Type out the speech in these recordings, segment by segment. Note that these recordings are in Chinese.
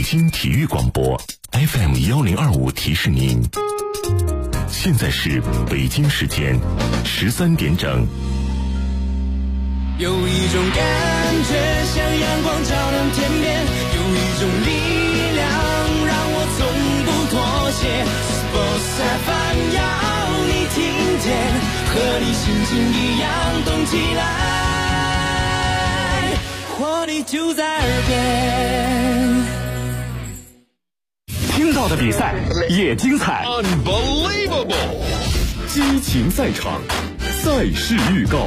京体育广播 FM1025提示您，现在是北京时间13点整。 有一种感觉像阳光照亮天边，有一种力量让我从不妥协。Sports FM 要你听见，和你心情一样动起来，活力就在耳边。 听到的比赛也精彩 Unbelievable 激情赛场，赛事预告。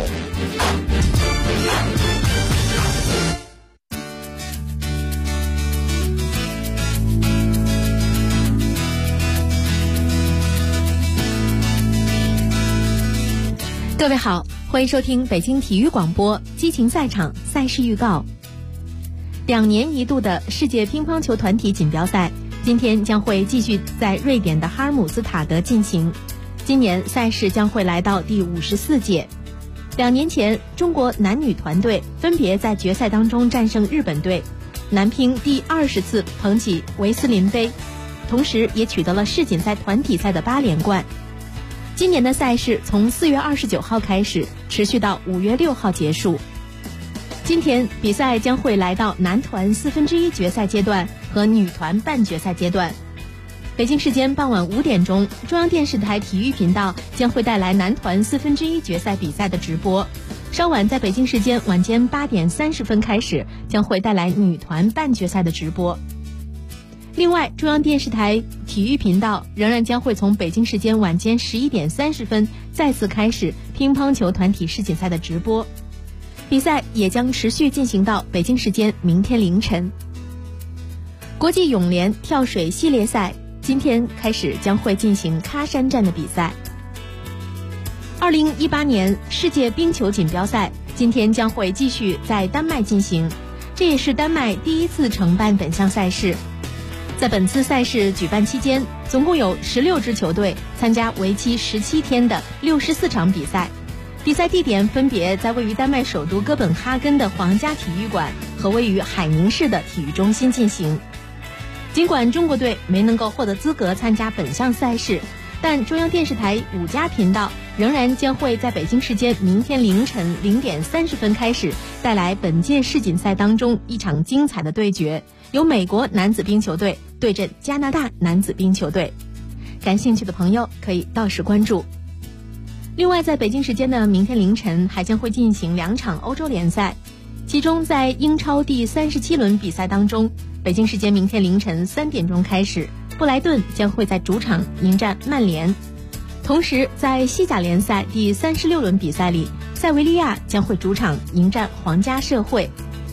各位好，欢迎收听北京体育广播激情赛场赛事预告。2年一度的世界乒乓球团体锦标赛今天将会继续在瑞典的哈尔姆斯塔德进行。今年赛事将会来到第54届。2年前，中国男女团队分别在决赛当中战胜日本队，男乒第20次捧起维斯林杯，同时也取得了世锦赛团体赛的8连冠。今年的赛事从4月29号开始，持续到5月6号结束。今天比赛将会来到男团1/4决赛阶段和女团半决赛阶段。北京时间傍晚5点钟，中央电视台体育频道将会带来男团1/4决赛比赛的直播。稍晚在北京时间晚间8点30分开始，将会带来女团半决赛的直播。另外，中央电视台体育频道仍然将会从北京时间晚间11点30分再次开始乒乓球团体世锦赛的直播，比赛也将持续进行到北京时间明天凌晨。国际泳联跳水系列赛今天开始将会进行喀山站的比赛。2018年世界冰球锦标赛今天将会继续在丹麦进行，这也是丹麦第一次承办本项赛事。在本次赛事举办期间，总共有16支球队参加为期17天的64场比赛，比赛地点分别在位于丹麦首都哥本哈根的皇家体育馆和位于海宁市的体育中心进行。尽管中国队没能够获得资格参加本项赛事，但中央电视台5家频道仍然将会在北京时间明天凌晨0点30分开始带来本届世锦赛当中一场精彩的对决，由美国男子冰球队对阵加拿大男子冰球队。感兴趣的朋友可以到时关注。另外，在北京时间的明天凌晨还将会进行2场欧洲联赛，其中在英超第37轮比赛当中，北京时间明天凌晨3点钟开始，布莱顿将会在主场迎战曼联。同时，在西甲联赛第36轮比赛里，塞维利亚将会主场迎战皇家社会。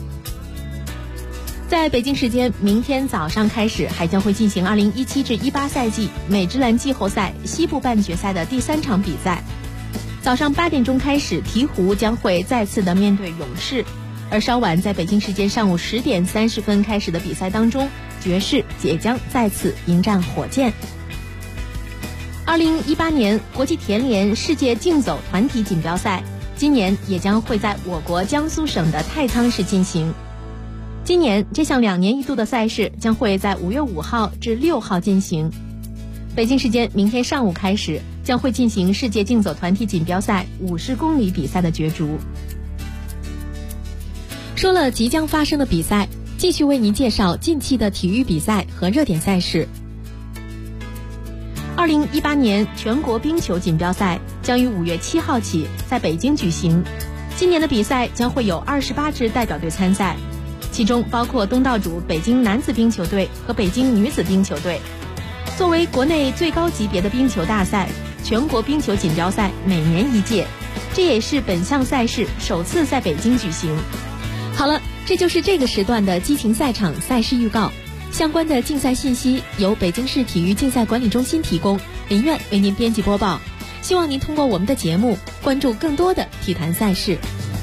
在北京时间明天早上开始，还将会进行2017至18赛季美职篮季后赛西部半决赛的第3场比赛。早上8点钟开始，鹈鹕将会再次的面对勇士，而稍晚在北京时间上午10点30分开始的比赛当中，爵士也将再次迎战火箭。2018年国际田联世界竞走团体锦标赛今年也将会在我国江苏省的太仓市进行。今年这项2年一度的赛事将会在5月5号至6号进行。北京时间明天上午开始，将会进行世界竞走团体锦标赛50公里比赛的角逐。说了即将发生的比赛，继续为您介绍近期的体育比赛和热点赛事。2018年全国冰球锦标赛将于5月7号起在北京举行。今年的比赛将会有28支代表队参赛，其中包括东道主北京男子冰球队和北京女子冰球队。作为国内最高级别的冰球大赛，全国冰球锦标赛每年一届，这也是本项赛事首次在北京举行。好了，这就是这个时段的激情赛场赛事预告。相关的竞赛信息由北京市体育竞赛管理中心提供，林苑为您编辑播报。希望您通过我们的节目关注更多的体坛赛事。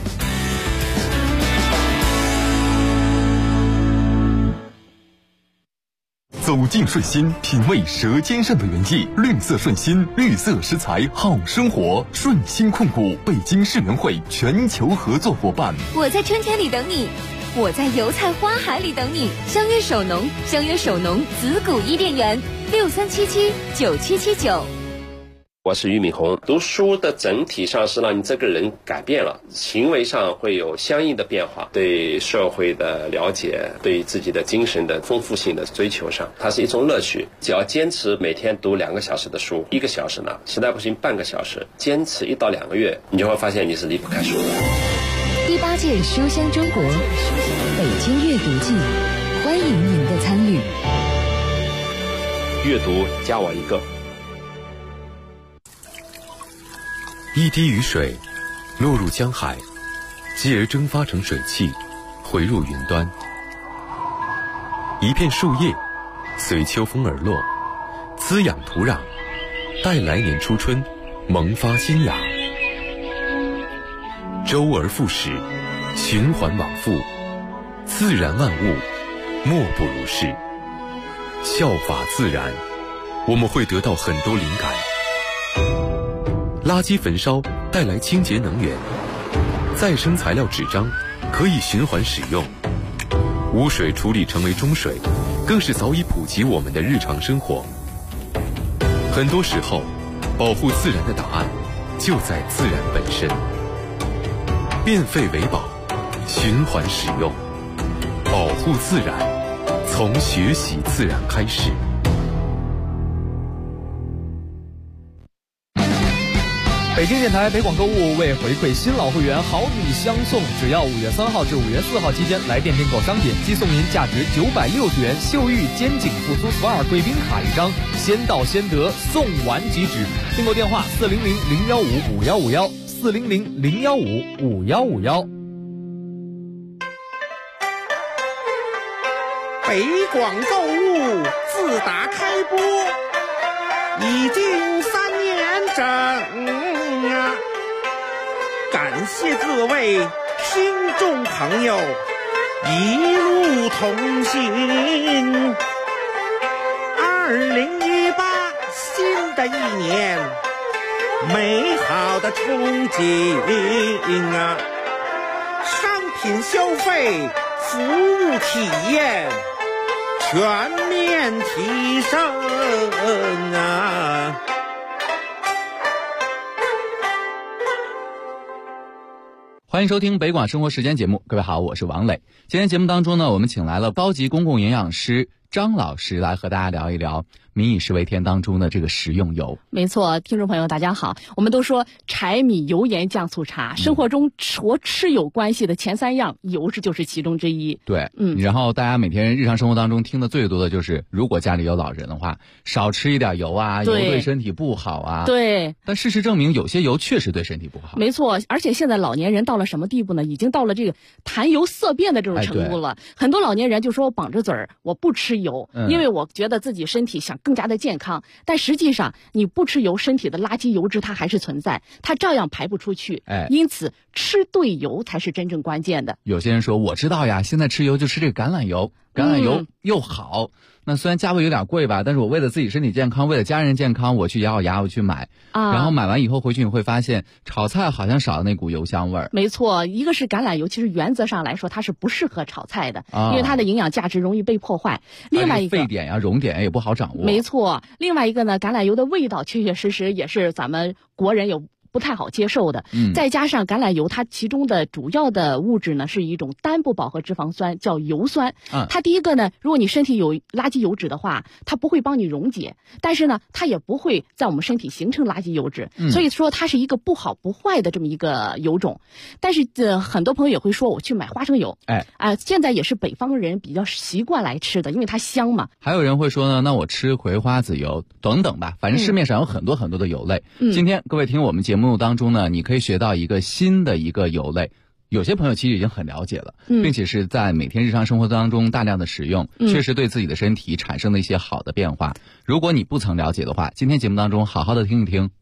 走进顺心，品味舌尖上的原意。绿色顺心，绿色食材好生活。顺心控股北京市农会全球合作伙伴。 我在春天里等你。 我在油菜花海里等你。相约首农，相约首农子谷伊甸园，63779779。 我是俞敏洪。读书的整体上是让你这个人改变了，行为上会有相应的变化，对社会的了解，对自己的精神的丰富性的追求上，它是一种乐趣。只要坚持每天读2个小时的书，1个小时呢，实在不行半个小时，坚持1到2个月，你就会发现你是离不开书的。 第8届书香中国北京阅读季，欢迎您的参与。 阅读加我一个。 一滴雨水落入江海，继而蒸发成水汽，回入云端。一片树叶随秋风而落，滋养土壤，待来年初春萌发新芽。周而复始，循环往复，自然万物莫不如是。效法自然，我们会得到很多灵感。垃圾焚烧带来清洁能源，再生材料纸张可以循环使用，污水处理成为中水，更是早已普及我们的日常生活。很多时候，保护自然的答案就在自然本身。变废为宝，循环使用，保护自然，从学习自然开始。 北京电台北广购物为回馈新老会员好礼相送，只要5月3号至5月4号期间来店订购商品，即送您价值960元秀玉肩颈复苏 SPA 贵宾卡1张，先到先得，送完即止。订购电话400-015-5151，400-015-5151。 北广购物自打开播已经3年整啊！感谢各位听众朋友一路同行。2018新的一年，美好的憧憬啊！商品消费，服务体验全面提升啊！ 欢迎收听北广生活时间节目，各位好，我是王磊。今天节目当中呢，我们请来了高级公共营养师张老师来和大家聊一聊民以食为天当中的这个食用油。 没错，听众朋友大家好，我们都说柴米油盐酱醋茶，生活中和吃有关系的前3样，油就是其中之一。 对，然后大家每天日常生活当中听的最多的就是，如果家里有老人的话，少吃一点油啊，油对身体不好啊。 对。 但事实证明，有些油确实对身体不好。 没错，而且现在老年人到了什么地步呢？已经到了这个谈油色变的这种程度了。很多老年人就说我绑着嘴儿，我不吃油，因为我觉得自己身体想更加的健康。但实际上，你不吃油，身体的垃圾油脂它还是存在，它照样排不出去。因此吃对油才是真正关键的。 有些人说我知道呀，现在吃油就吃这个橄榄油，橄榄油又好。那虽然价位有点贵吧，但是我为了自己身体健康，为了家人健康，我去咬咬牙我去买然后买完以后回去你会发现炒菜好像少了那股油香味儿。 没错，一个是橄榄油，其实原则上来说它是不适合炒菜的，因为它的营养价值容易被破坏。另外一个沸点呀、熔点也不好掌握。 没错，另外一个呢，橄榄油的味道确确实实也是咱们国人有不太好接受的。再加上橄榄油它其中的主要的物质呢是一种单不饱和脂肪酸，叫油酸。它第一个呢，如果你身体有垃圾油脂的话，它不会帮你溶解，但是呢它也不会在我们身体形成垃圾油脂，所以说它是一个不好不坏的这么一个油种。但是很多朋友也会说我去买花生油，现在也是北方人比较习惯来吃的，因为它香嘛。 还有人会说呢，那我吃葵花籽油等等吧，反正市面上有很多很多的油类。今天各位听我们节目当中呢，你可以学到一个新的一个油类。有些朋友其实已经很了解了，并且是在每天日常生活当中大量的使用，确实对自己的身体产生了一些好的变化。如果你不曾了解的话，今天节目当中好好的听一听，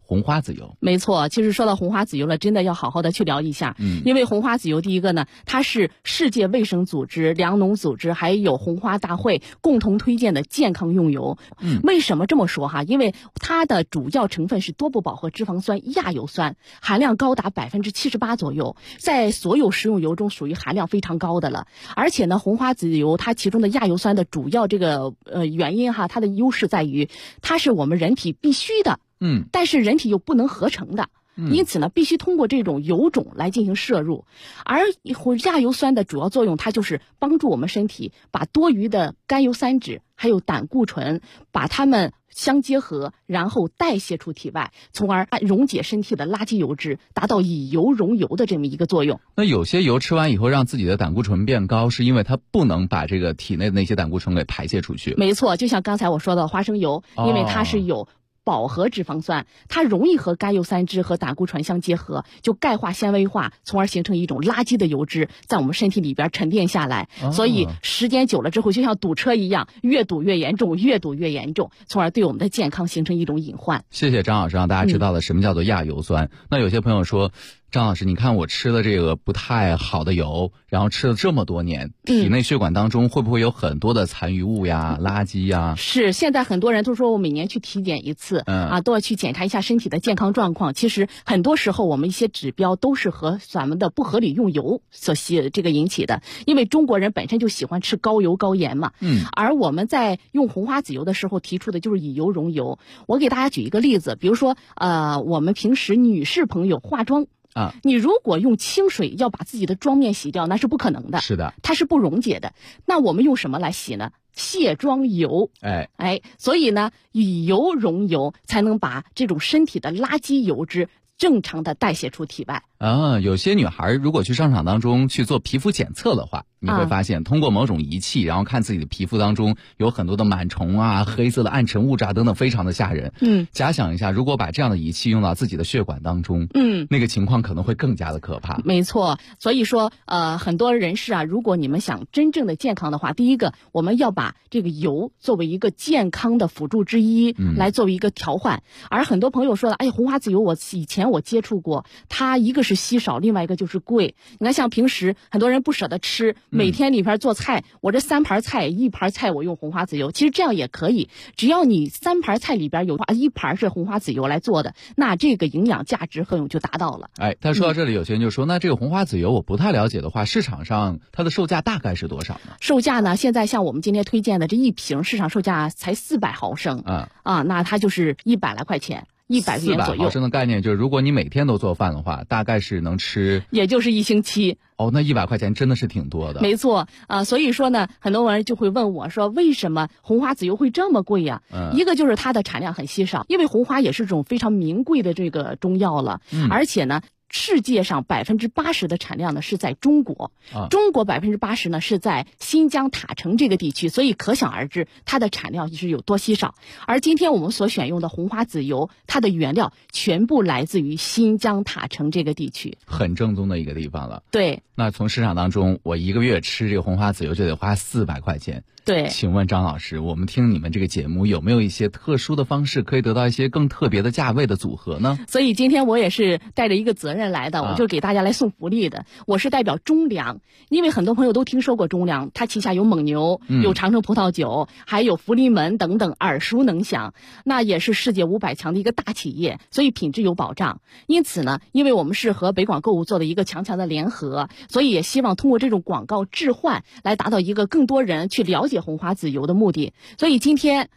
红花籽油。 没错，其实说到红花籽油了，真的要好好的去聊一下。因为红花籽油第一个呢，它是世界卫生组织、粮农组织还有红花大会共同推荐的健康用油。为什么这么说哈？因为它的主要成分是多不饱和脂肪酸亚油酸，含量高达78%左右，在所有食用油中属于含量非常高的了。而且呢，红花籽油它其中的亚油酸的主要这个原因哈，它的优势在于它是我们人体必须的。但是人体又不能合成的，因此呢，必须通过这种油种来进行摄入。而亚油酸的主要作用，它就是帮助我们身体把多余的甘油三酯还有胆固醇，把它们相结合，然后代谢出体外，从而溶解身体的垃圾油脂，达到以油溶油的这么一个作用。 那有些油吃完以后让自己的胆固醇变高，是因为它不能把这个体内的那些胆固醇给排泄出去。 没错，就像刚才我说的花生油，因为它是有饱和脂肪酸，它容易和甘油三酯和胆固醇相结合，就钙化纤维化，从而形成一种垃圾的油脂在我们身体里边沉淀下来。所以时间久了之后，就像堵车一样，越堵越严重，越堵越严重，从而对我们的健康形成一种隐患。 谢谢张老师，让大家知道了什么叫做亚油酸。那有些朋友说，张老师，你看我吃的这个不太好的油，然后吃了这么多年，体内血管当中会不会有很多的残余物呀、垃圾呀？ 是，现在很多人都说我每年去体检一次，都要去检查一下身体的健康状况。其实很多时候我们一些指标都是和咱们的不合理用油所这个引起的，因为中国人本身就喜欢吃高油高盐嘛。而我们在用红花籽油的时候提出的就是以油溶油。我给大家举一个例子，比如说我们平时女士朋友化妆。你如果用清水要把自己的妆面洗掉，那是不可能的。 是的， 它是不溶解的。那我们用什么来洗呢？卸妆油。所以呢，以油溶油才能把这种身体的垃圾油脂正常的代谢出体外。 有些女孩如果去商场当中去做皮肤检测的话，你会发现通过某种仪器，然后看自己的皮肤当中有很多的螨虫啊、黑色的暗沉物质啊等等，非常的吓人。假想一下，如果把这样的仪器用到自己的血管当中，那个情况可能会更加的可怕。 没错，所以说很多人士啊，如果你们想真正的健康的话，第一个我们要把这个油作为一个健康的辅助之一，来作为一个调换。而很多朋友说了，哎，红花籽油以前我接触过，它一个是稀少，另外一个就是贵。你看像平时很多人不舍得吃，每天里边做菜，我这3盘菜1盘菜我用红花籽油，其实这样也可以，只要你3盘菜里边有1盘是红花籽油来做的，那这个营养价值作用就达到了。 他说到这里，有些人就说，那这个红花籽油我不太了解的话，市场上它的售价大概是多少呢？ 售价呢，现在像我们今天推荐的这一瓶市场售价才400毫升，那它就是100来块钱。100元左右。400 毫升的概念就是，如果你每天都做饭的话，大概是能吃， 也就是1星期。 那100块钱真的是挺多的。 没错所以说呢，很多人就会问我说，为什么红花籽油会这么贵呀？一个就是它的产量很稀少，因为红花也是种非常名贵的这个中药了，而且呢，世界上80%的产量呢是在中国，中国80%呢是在新疆塔城这个地区，所以可想而知它的产量是有多稀少。而今天我们所选用的红花籽油，它的原料全部来自于新疆塔城这个地区， 很正宗的一个地方了。 对， 那从市场当中，我1个月吃这个红花籽油就得花400块钱。 对， 请问张老师，我们听你们这个节目有没有一些特殊的方式可以得到一些更特别的价位的组合呢？ 所以今天我也是带着一个责任来的，我就给大家来送福利的。我是代表中粮，因为很多朋友都听说过中粮，它旗下有蒙牛，有长城葡萄酒，还有福临门等等，耳熟能详。那也是世界500强的一个大企业，所以品质有保障。因此呢，因为我们是和北广购物做的一个强的联合，所以也希望通过这种广告置换来达到一个更多人去了解红花籽油的目的。所以今天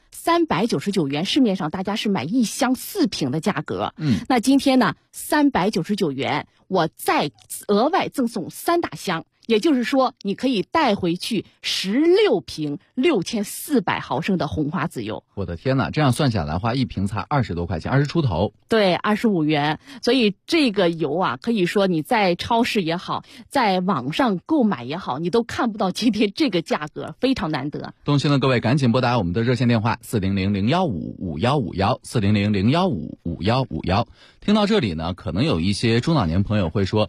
399元，市面上大家是买1箱4瓶的价格，那今天呢399元，我再额外赠送3大箱。也就是说，你可以带回去16瓶6400毫升的红花籽油。 我的天哪，这样算下来的话，一瓶才20多块钱，20出头。 对，25元。所以这个油啊，可以说你在超市也好，在网上购买也好，你都看不到今天这个价格，非常难得。 动心的各位赶紧拨打我们的热线电话400-015-5151，400-015-5151。听到这里呢，可能有一些中老年朋友会说，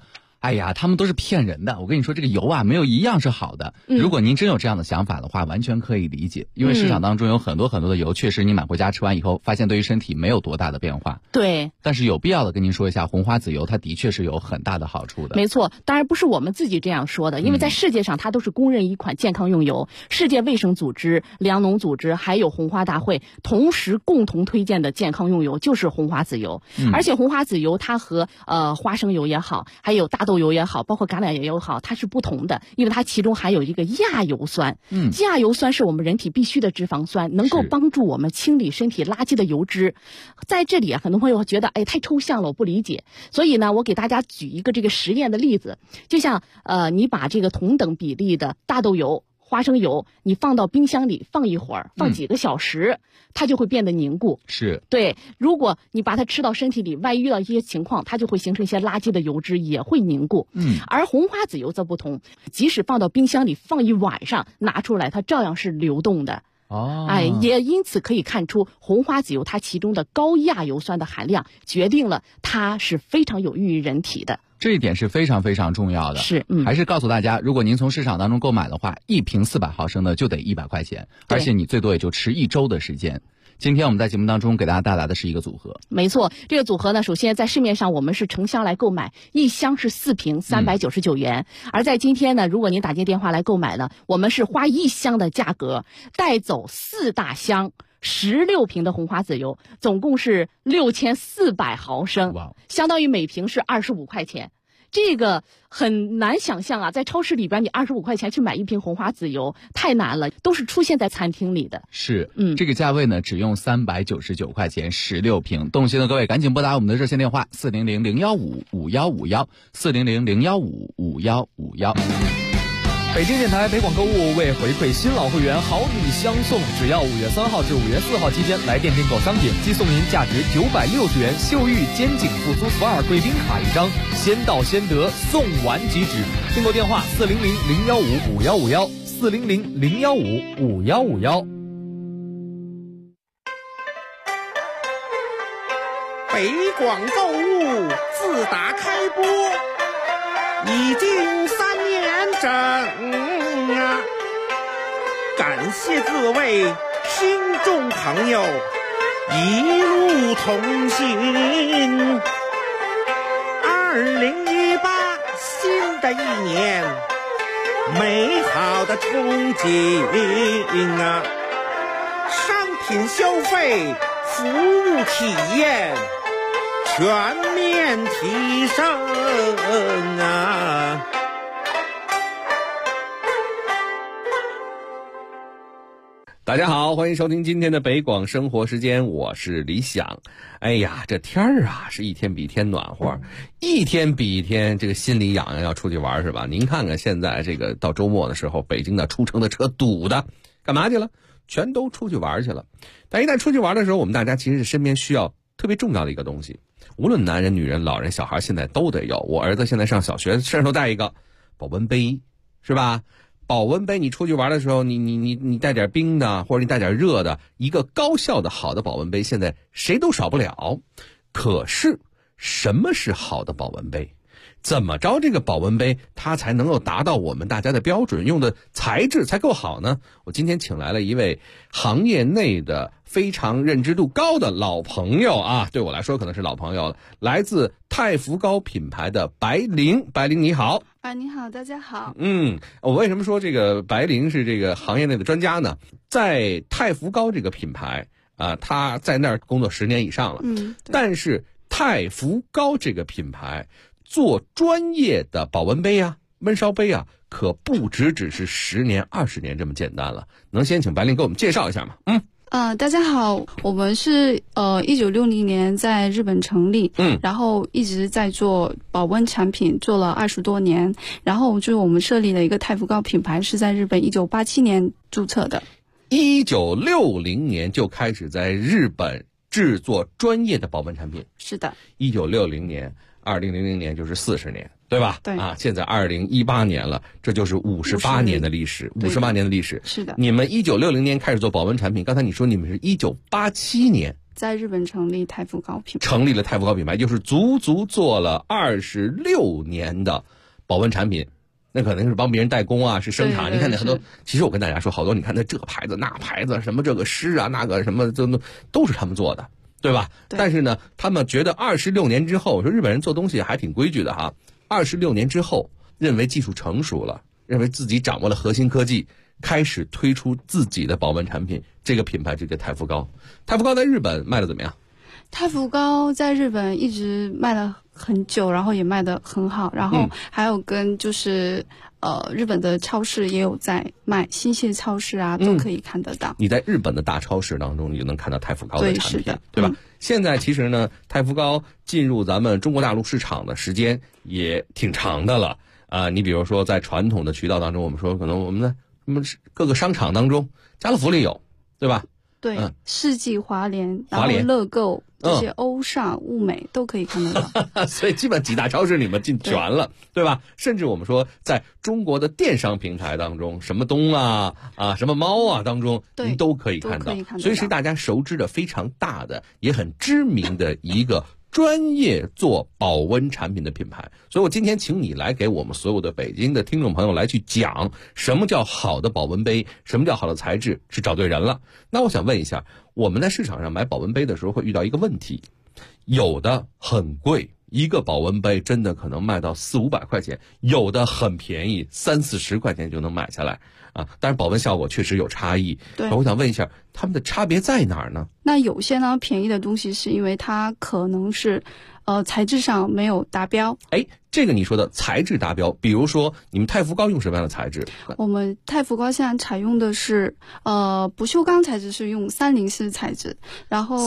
哎呀，他们都是骗人的。我跟你说，这个油啊，没有一样是好的。如果您真有这样的想法的话，完全可以理解。因为市场当中有很多很多的油，确实你买回家吃完以后，发现对于身体没有多大的变化。 对。 但是有必要的跟您说一下，红花籽油它的确是有很大的好处的。 没错，当然不是我们自己这样说的，因为在世界上它都是公认一款健康用油。世界卫生组织、粮农组织还有红花大会同时共同推荐的健康用油就是红花籽油。而且红花籽油它和花生油也好，还有大豆油也好，包括橄榄油也好，它是不同的，因为它其中含有一个亚油酸。亚油酸是我们人体必需的脂肪酸，能够帮助我们清理身体垃圾的油脂。在这里啊，很多朋友觉得太抽象了，我不理解。所以呢，我给大家举一个这个实验的例子，就像你把这个同等比例的大豆油、花生油，你放到冰箱里放一会儿，放几个小时，它就会变得凝固。 是。 对，如果你把它吃到身体里，万一遇到一些情况，它就会形成一些垃圾的油脂，也会凝固。而红花籽油则不同，即使放到冰箱里放一晚上，拿出来它照样是流动的。也因此可以看出，红花籽油它其中的高亚油酸的含量决定了它是非常有益于人体的。 这一点是非常非常重要的。 是， 还是告诉大家，如果您从市场当中购买的话，1瓶400毫升的就得100块钱，而且你最多也就吃1周的时间。今天我们在节目当中给大家带来的是一个组合。 没错，这个组合呢，首先在市面上我们是成箱来购买，一箱是4瓶，399元。而在今天呢，如果您打进电话来购买呢，我们是花1箱的价格带走4大箱16瓶的红花籽油，总共是6400毫升，相当于每瓶是25块钱。这个很难想象啊，在超市里边你25块钱去买一瓶红花籽油太难了，都是出现在餐厅里的。 是，这个价位呢只用399块钱16瓶。动心的各位赶紧拨打我们的热线电话400-015-5151，400-015-5151。 北京电台北广购物为回馈新老会员好礼相送，只要5月3号至5月4号期间来店订购商品，即送您价值960元秀玉肩颈复苏 SPA 贵宾卡1张，先到先得，送完即止。订购电话400-015-5151，400-015-5151。 北广购物自打开播已经3年整啊！感谢各位听众朋友一路同行。2018新的一年，美好的憧憬啊！商品消费、服务体验全面提升啊！ 大家好，欢迎收听今天的北广生活时间，我是李想。哎呀，这天儿啊是一天比一天暖和，一天比一天这个心里痒痒，要出去玩是吧？您看看现在这个到周末的时候，北京的出城的车堵的，干嘛去了？全都出去玩去了。但一旦出去玩的时候，我们大家其实是身边需要特别重要的一个东西，无论男人、女人、老人、小孩，现在都得有。我儿子现在上小学，身上都带一个保温杯，是吧？保温杯，你出去玩的时候，你带点冰的，或者你带点热的，一个高效的好的保温杯，现在谁都少不了。可是，什么是好的保温杯？怎么着这个保温杯它才能够达到我们大家的标准，用的材质才够好呢？我今天请来了一位行业内的非常认知度高的老朋友啊，对我来说可能是老朋友了，来自太福膏品牌的白灵。白灵你好。 你好，大家好。 我为什么说这个白灵是这个行业内的专家呢？在太福膏这个品牌啊，他在那儿工作10年以上了。但是太福膏这个品牌做专业的保温杯啊、焖烧杯啊，可不只是10年、20年这么简单了。能先请白灵给我们介绍一下吗？ 大家好，我们是1960年在日本成立，然后一直在做保温产品，做了20多年。然后就是我们设立了一个太福膏品牌，是在日本1987年注册的。 1960年就开始在日本制作专业的保温产品。 是的。 1960年。2000年就是40年，对吧？ 对啊， 现在2018年了，这就是58年的历史，58年的历史。 是的。 你们1960年开始做保温产品，刚才你说你们是1987年在日本成立太福膏品牌， 成立了太福膏品牌，就是足足做了26年的保温产品，那可能是帮别人代工啊，是生产。 对对你看那很多，其实我跟大家说，好多你看那这个牌子那牌子，什么这个诗啊那个什么都是他们做的，对吧？ 对。 但是呢，他们觉得26年之后，我说日本人做东西还挺规矩的哈。26年之后，认为技术成熟了，认为自己掌握了核心科技，开始推出自己的保温产品。这个品牌就叫太福高。太福高在日本卖的怎么样？ 太福高在日本一直卖了很久，然后也卖得很好，然后还有跟就是日本的超市也有在卖，新泻超市啊都可以看得到。 你在日本的大超市当中，你就能看到太福高的产品， 对吧？现在其实呢，太福高进入咱们中国大陆市场的时间也挺长的了啊。你比如说在传统的渠道当中，我们说可能我们的各个商场当中，家乐福里有，对吧？ 对，世纪华联，然后乐购这些欧尚、物美都可以看得到。 所以基本几大超市里面进全了， 对吧？甚至我们说在中国的电商平台当中，什么东啊什么猫啊当中，您都可以看到。所以是大家熟知的非常大的，也很知名的一个专业做保温产品的品牌。所以我今天请你来给我们所有的北京的听众朋友来去讲什么叫好的保温杯，什么叫好的材质，是找对人了。那我想问一下，我们在市场上买保温杯的时候会遇到一个问题，有的很贵，一个保温杯真的可能卖到400-500块钱，有的很便宜，30-40块钱就能买下来啊。但是保温效果确实有差异。 对， 我想问一下，他们的差别在哪儿呢？ 那有些呢便宜的东西是因为它可能是材质上没有达标。 这个你说的材质达标，比如说你们太福高用什么样的材质？ 我们太福高现在采用的是不锈钢材质，是用304材质，然后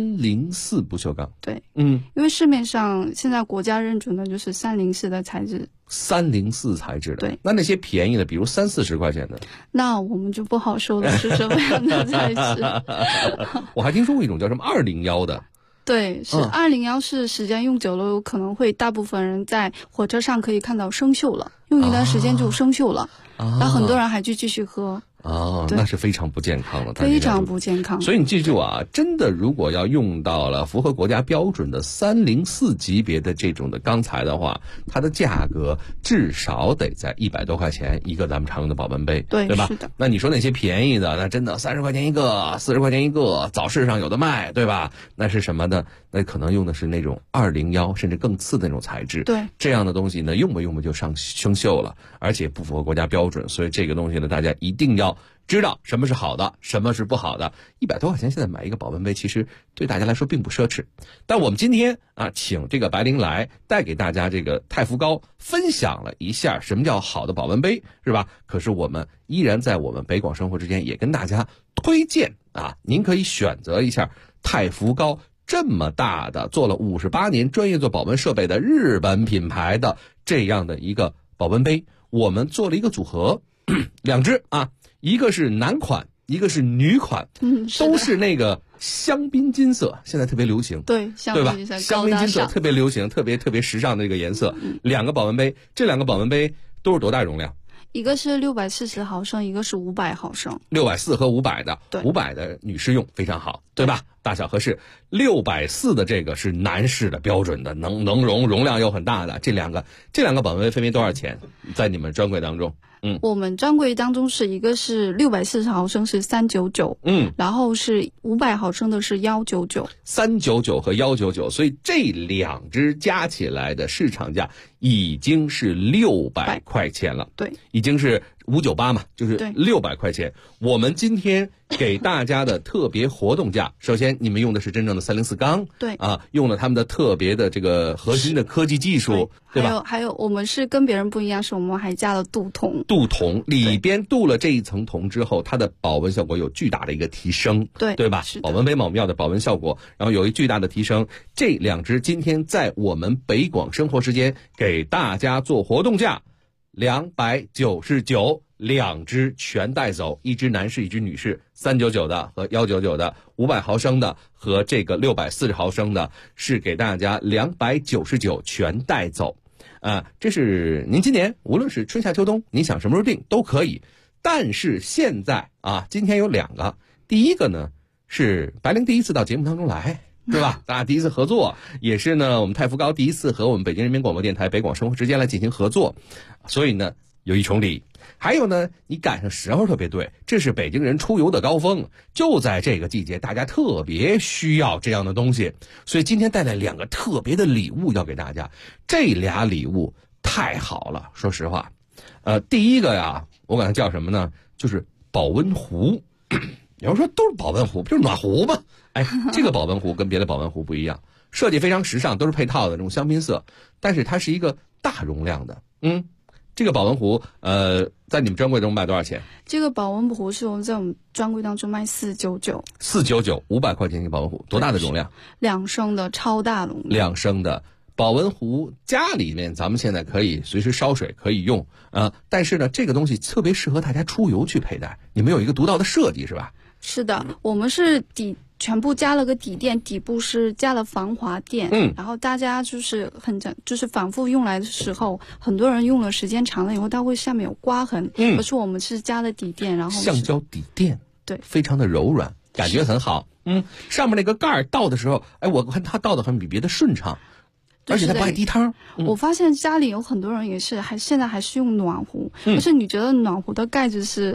304不锈钢。 对，因为市面上现在国家认准的就是304的材质。 304材质的。 对， 那些便宜的，比如30-40块钱的， 那我们就不好说了是什么样的材质。 我还听说过一种叫什么201的。 对，是201，是时间用久了，有可能会大部分人在火车上可以看到生锈了，用一段时间就生锈了，然后很多人还去继续喝。 那是非常不健康的， 非常不健康。 所以你记住啊，真的如果要用到了符合国家标准的304级别的这种的钢材的话，它的价格至少得在100多块钱一个咱们常用的保温杯，对吧？ 是的。 那你说那些便宜的，那真的30块钱一个，40块钱一个，早市上有的卖，对吧？那是什么呢？那可能用的是那种201甚至更次的那种材质。 对， 这样的东西呢，用不就生锈了，而且不符合国家标准。所以这个东西呢，大家一定要知道什么是好的，什么是不好的。100多块钱现在买一个保温杯，其实对大家来说并不奢侈。但我们今天请这个白灵来带给大家这个太福高分享了一下什么叫好的保温杯，是吧？可是我们依然在我们北广生活之间也跟大家推荐您可以选择一下太福高这么大的做了58年专业做保温设备的日本品牌的这样的一个保温杯。我们做了一个组合，2只一个是男款，一个是女款，都是那个香槟金色，现在特别流行， 对吧？香槟金色特别流行，特别时尚的这个颜色。2个保温杯，这2个保温杯都是多大容量？ 一个是640毫升，一个是500毫升。 640和500的，对，500的女士用非常好，对吧？大小合适。640的这个是男士的标准的，能容量又很大的。这两个保温杯分别多少钱？在你们专柜当中？ 我们专柜当中是一个是640毫升是399，然后是500毫升的是199，399 和199，所以这2只加起来的市场价已经是600块钱了， 对， 已经是598嘛，就是600块钱。我们今天给大家的特别活动价，首先你们用的是真正的304钢， 对用了他们的特别的这个核心的科技技术，对吧？ 还有我们是跟别人不一样，是我们还加了镀铜， 里边镀了这一层铜之后，它的保温效果有巨大的一个提升，对吧？保温杯美妙的保温效果，然后有一巨大的提升。这2只今天在我们北广生活时间给大家做活动价，299，2只全带走，一只男士，一只女士，399的和199的，500毫升的和这个640毫升的，是给大家299全带走。这是您今年无论是春夏秋冬，您想什么时候订都可以。但是现在今天有2个，第一个呢是白灵第一次到节目当中来， 对吧？大家第一次合作，也是呢我们太福高第一次和我们北京人民广播电台北广生活之间来进行合作，所以呢有一重礼。还有呢，你赶上时候特别对，这是北京人出游的高峰，就在这个季节，大家特别需要这样的东西，所以今天带来2个特别的礼物要给大家。这俩礼物太好了，说实话，第一个呀，我管它叫什么呢？就是保温壶。有人说都是保温壶，不就是暖壶吗？哎，这个保温壶跟别的保温壶不一样，设计非常时尚，都是配套的这种香槟色，但是它是一个大容量的。这个保温壶，在你们专柜中卖多少钱？ 这个保温壶是我们在我们专柜当中卖499。 499，500块钱一个保温壶，多大的容量 ？2升的超大容量。 2升的保温壶，家里面咱们现在可以随时烧水可以用但是呢，这个东西特别适合大家出游去佩戴。你们有一个独到的设计是吧？ 是的，我们是全部加了个底垫，底部是加了防滑垫，然后大家就是反复用来的时候，很多人用了时间长了以后，它会下面有刮痕，可是我们是加了底垫，然后橡胶底垫， 对， 非常的柔软，感觉很好。上面那个盖儿倒的时候，我看它倒的很比别的顺畅。而且它不爱滴汤。 我发现家里有很多人也是现在还是用暖壶，但是你觉得暖壶的盖子是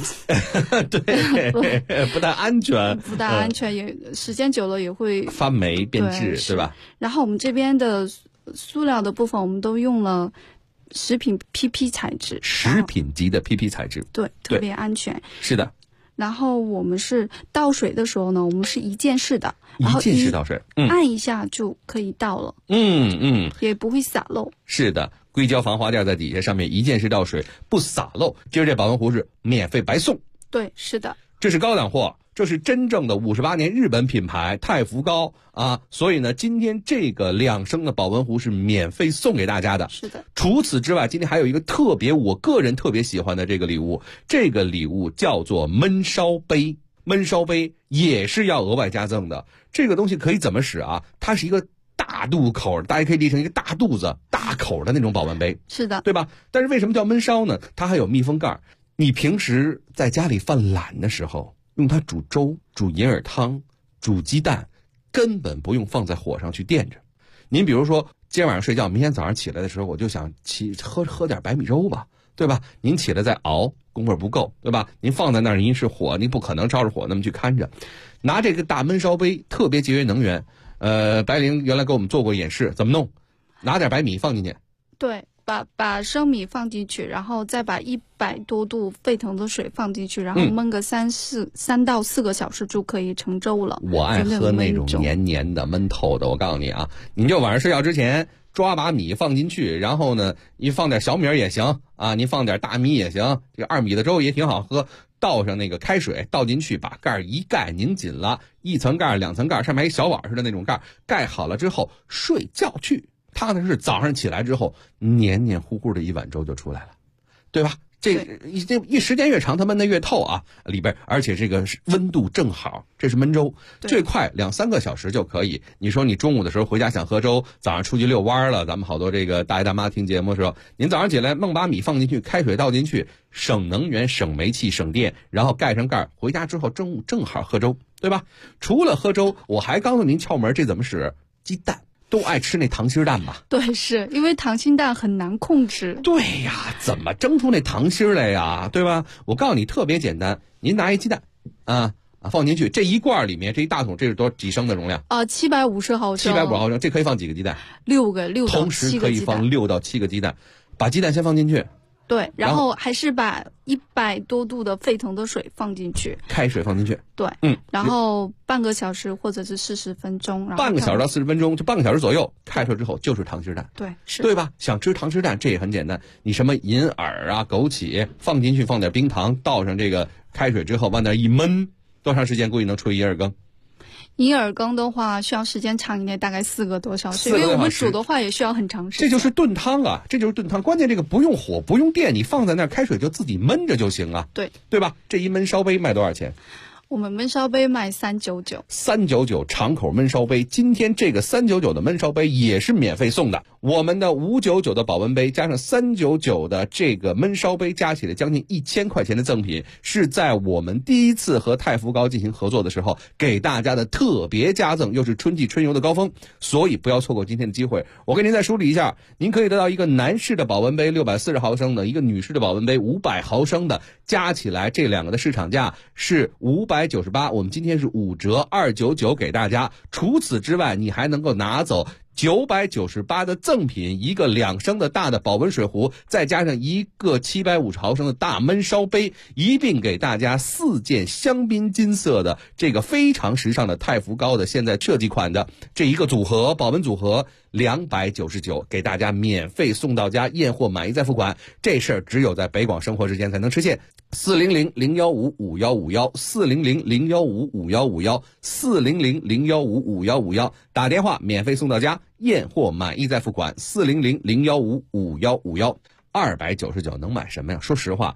对，不太安全， 不太安全，也时间久了也会发霉变质，对吧？ 然后我们这边的塑料的部分，我们都用了食品 PP 材质， 食品级的 PP 材质， 对，特别安全。 是的。 然后我们是倒水的时候呢，我们是一键式的， 一键式倒水， 按一下就可以倒了，也不会洒漏。 是的，硅胶防滑垫在底下，上面一键式倒水，不洒漏。今儿这保温壶是免费白送。 对，是的， 这是高档货，这是真正的58年日本品牌太福高所以呢，今天这个2升的保温壶是免费送给大家的。 是的。 除此之外，今天还有一个我个人特别喜欢的这个礼物，这个礼物叫做焖烧杯。焖烧杯也是要额外加赠的。这个东西可以怎么使啊？它是一个大肚口，大家可以理成一个大肚子、大口的那种保温杯。 是的， 对吧？但是为什么叫焖烧呢？它还有密封盖。你平时在家里犯懒的时候，用它煮粥、煮银耳汤、煮鸡蛋，根本不用放在火上去垫着。您比如说，今天晚上睡觉，明天早上起来的时候，我就想喝点白米粥吧，对吧？您起来再熬，功夫不够，对吧？您放在那儿，您是火，您不可能照着火那么去看着。拿这个大焖烧杯，特别节约能源。白灵原来给我们做过演示，怎么弄？拿点白米放进去， 对，把生米放进去，然后再把100多度沸腾的水放进去，然后焖个3到4个小时就可以成粥了。 我爱喝那种黏黏的、焖透的。我告诉你啊，您就晚上睡觉之前抓把米放进去，然后呢，你放点小米也行您放点大米也行，这个2米的粥也挺好喝。倒上那个开水倒进去，把盖一盖，拧紧了，1层盖2层盖，上面一小碗似的那种盖，盖好了之后睡觉去。踏踏实实早上起来之后，黏黏糊糊的一碗粥就出来了，对吧？这时间越长，它焖得越透里边，而且这个温度正好，这是焖粥，最快2-3个小时就可以。你说你中午的时候回家想喝粥，早上出去遛弯了，咱们好多这个大爷大妈听节目的时候，您早上起来弄把米放进去，开水倒进去，省能源、省煤气、省电，然后盖上盖，回家之后中午正好喝粥，对吧？除了喝粥，我还告诉您窍门，这怎么使？鸡蛋。都爱吃那溏心蛋吧？ 对，是因为溏心蛋很难控制。 对呀，怎么蒸出那溏心来呀？对吧？我告诉你，特别简单，您拿一鸡蛋放进去，这一罐里面这一大桶，这是几升的容量 ？750毫升。 750毫升，这可以放几个鸡蛋 ？6到7个。 同时可以放6到7个鸡蛋，把鸡蛋先放进去。 对，然后还是把100多度的沸腾的水放进去， 开水放进去， 对，然后半个小时或者是40分钟， 半个小时到40分钟，就半个小时左右，开出来之后就是溏心蛋， 对，是， 对吧？想吃溏心蛋，这也很简单，你什么银耳枸杞放进去，放点冰糖，倒上这个开水之后，往那一焖，多长时间估计能出一银耳羹？ 银耳羹的话需要时间长一点，大概4个多小时，因为我们煮的话也需要很长时间。 这就是炖汤这就是炖汤。关键这个不用火，不用电，你放在那儿开水就自己焖着就行对， 对吧？这一焖烧杯卖多少钱？ 我们焖烧杯卖 399，399敞口焖烧杯。今天这个399的焖烧杯也是免费送的。我们的599的保温杯加上399的这个焖烧杯，加起来将近1000块钱的赠品，是在我们第一次和太福糕进行合作的时候给大家的特别加赠，又是春季春游的高峰，所以不要错过今天的机会。我给您再梳理一下，您可以得到一个男士的保温杯640毫升的，一个女士的保温杯500毫升的，加起来这两个的市场价是598，我们今天是5折299给大家。除此之外，你还能够拿走998的赠品，一个2升的大的保温水壶，再加上一个750毫升的大焖烧杯，一并给大家4件香槟金色的这个非常时尚的太福糕的现在设计款的这一个组合，保温组合299，给大家免费送到家，验货满意再付款。这事儿只有在北广生活时间才能实现。400-015-5151，400-015-5151，400-015-5151，打电话免费送到家，验货满意再付款。400-015-5151，299能买什么呀？说实话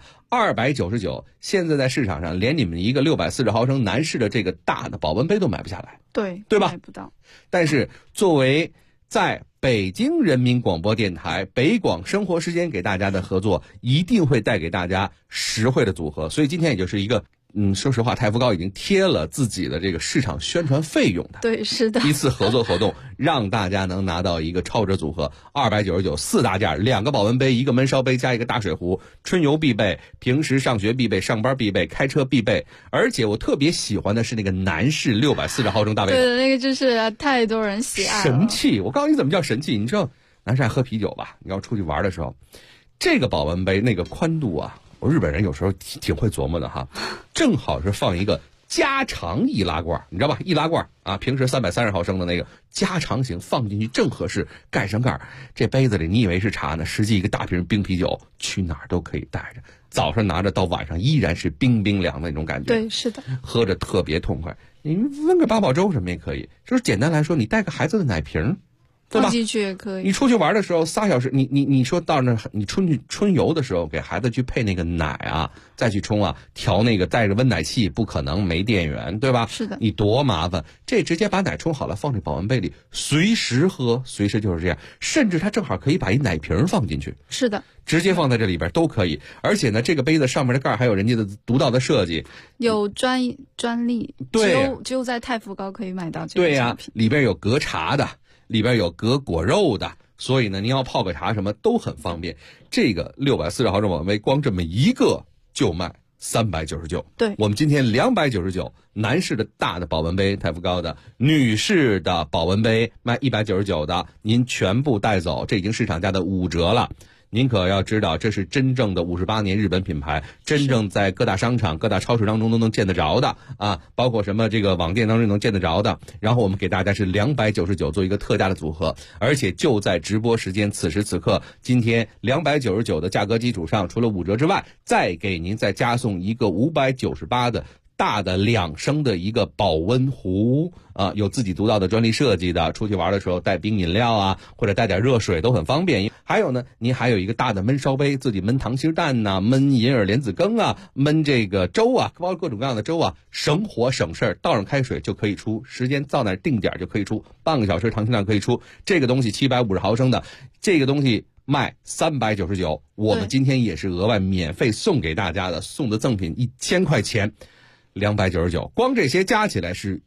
，299现在在市场上连你们一个640毫升男士的这个大的保温杯都买不下来，对吧？ 买不到。 但是作为在北京人民广播电台北广生活时间给大家的合作，一定会带给大家实惠的组合。所以今天也就是一个说实话，太福糕已经贴了自己的这个市场宣传费用的， 对，是的， 一次合作活动，让大家能拿到一个超值组合，299 4大件，2个保温杯，一个焖烧杯加一个大水壶，春游必备，平时上学必备，上班必备，开车必备。而且我特别喜欢的是那个男士640毫升大杯， 对，那个就是太多人喜爱了， 神器。我告诉你怎么叫神器，你知道男士爱喝啤酒吧？你要出去玩的时候，这个保温杯那个宽度啊，日本人有时候挺会琢磨的哈，正好是放一个加长易拉罐，你知道吧？易拉罐啊，平时330毫升的那个加长型，放进去正合适，盖上盖。这杯子里你以为是茶呢，实际一个大瓶冰啤酒，去哪儿都可以带着，早上拿着到晚上依然是冰冰凉的那种感觉。 对，是的， 喝着特别痛快。你温个八宝粥什么也可以，就是简单来说，你带个孩子的奶瓶，对吧？ 放进去也可以。 你出去玩的时候3小时，你说到那你春游的时候给孩子去配那个奶啊，再去冲啊，调那个带着温奶器，不可能没电源，对吧？ 是的。 你多麻烦，这直接把奶冲好了放进保温杯里，随时喝，随时就是这样。甚至它正好可以把一奶瓶放进去。 是的。 直接放在这里边都可以。而且呢，这个杯子上面的盖还有人家的独到的设计， 有专利， 对， 只有在太福糕可以买到这个对呀，里边有隔茶的，里边有隔果肉的，所以呢，您要泡个茶什么都很方便。这个640毫升保温杯，光这么一个就卖399。 对， 我们今天299，男士的大的保温杯太福糕的，女士的保温杯卖199的，您全部带走，这已经市场价的5折了。您可要知道，这是真正的58年日本品牌，真正在各大商场、各大超市当中都能见得着的啊，包括什么这个网店当中能见得着的。然后我们给大家是299做一个特价的组合，而且就在直播时间，此时此刻，今天299的价格基础上，除了5折之外，再给您再加送一个598的大的2升的一个保温壶啊，有自己独到的专利设计的，出去玩的时候带冰饮料啊，或者带点热水都很方便。还有呢，您还有一个大的焖烧杯，自己焖溏心蛋呐，焖银耳莲子羹啊，焖这个粥啊，包括各种各样的粥啊，省火省事儿，倒上开水就可以出，时间到那儿定点就可以出，半个小时溏心蛋可以出。这个东西750毫升的，这个东西卖399，我们今天也是额外免费送给大家的，送的赠品1000块钱。299，光这些加起来是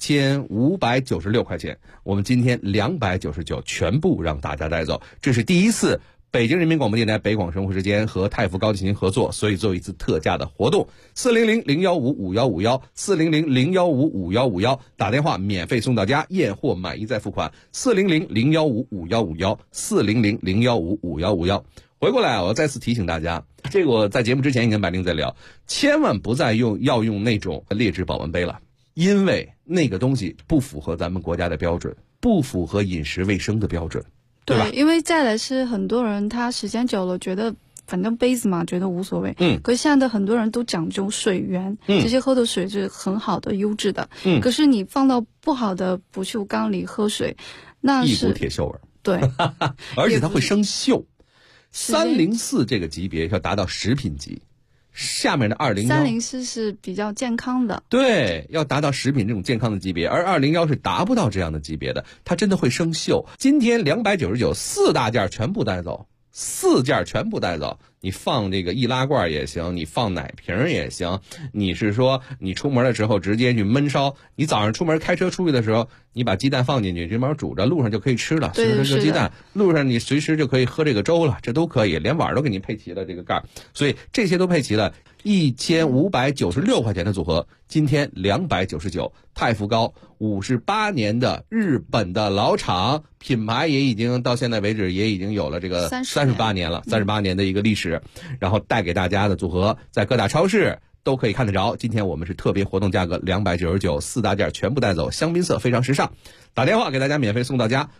1596块钱。我们今天299全部让大家带走，这是第一次北京人民广播电台北广生活时间和太福糕进行合作，所以做一次特价的活动。400-015-5151，400-015-5151，打电话免费送到家，验货满意再付款。400-015-5151，400-015-5151。回过来，我再次提醒大家，这个我在节目之前已经跟白玲在聊，千万不再要用那种劣质保温杯了，因为那个东西不符合咱们国家的标准，不符合饮食卫生的标准，对吧？ 因为再来是很多人他时间久了觉得反正杯子嘛，觉得无所谓。可是现在的很多人都讲究水源，这些喝的水是很好的、优质的。可是你放到不好的不锈钢里喝水，那是一股铁锈味。 对， 而且它会生锈。304这个级别要达到食品级， 下面的201。 304是比较健康的， 对，要达到食品这种健康的级别，而201是达不到这样的级别的，它真的会生锈。今天299，四大件全部带走，4件全部带走。你放这个易拉罐也行，你放奶瓶也行，你是说你出门的时候直接去焖烧，你早上出门开车出去的时候，你把鸡蛋放进去，这边煮着，路上就可以吃了。 对， 这个鸡蛋路上你随时就可以喝这个粥了，这都可以，连碗都给你配齐了这个盖，所以这些都配齐了。1596块钱的组合，今天299。太福糕58年的日本的老厂，品牌也已经到现在为止也已经有了这个38年了，38年的一个历史，然后带给大家的组合，在各大超市都可以看得着。今天我们是特别活动价格299，四大件全部带走，香槟色非常时尚。打电话给大家免费送到家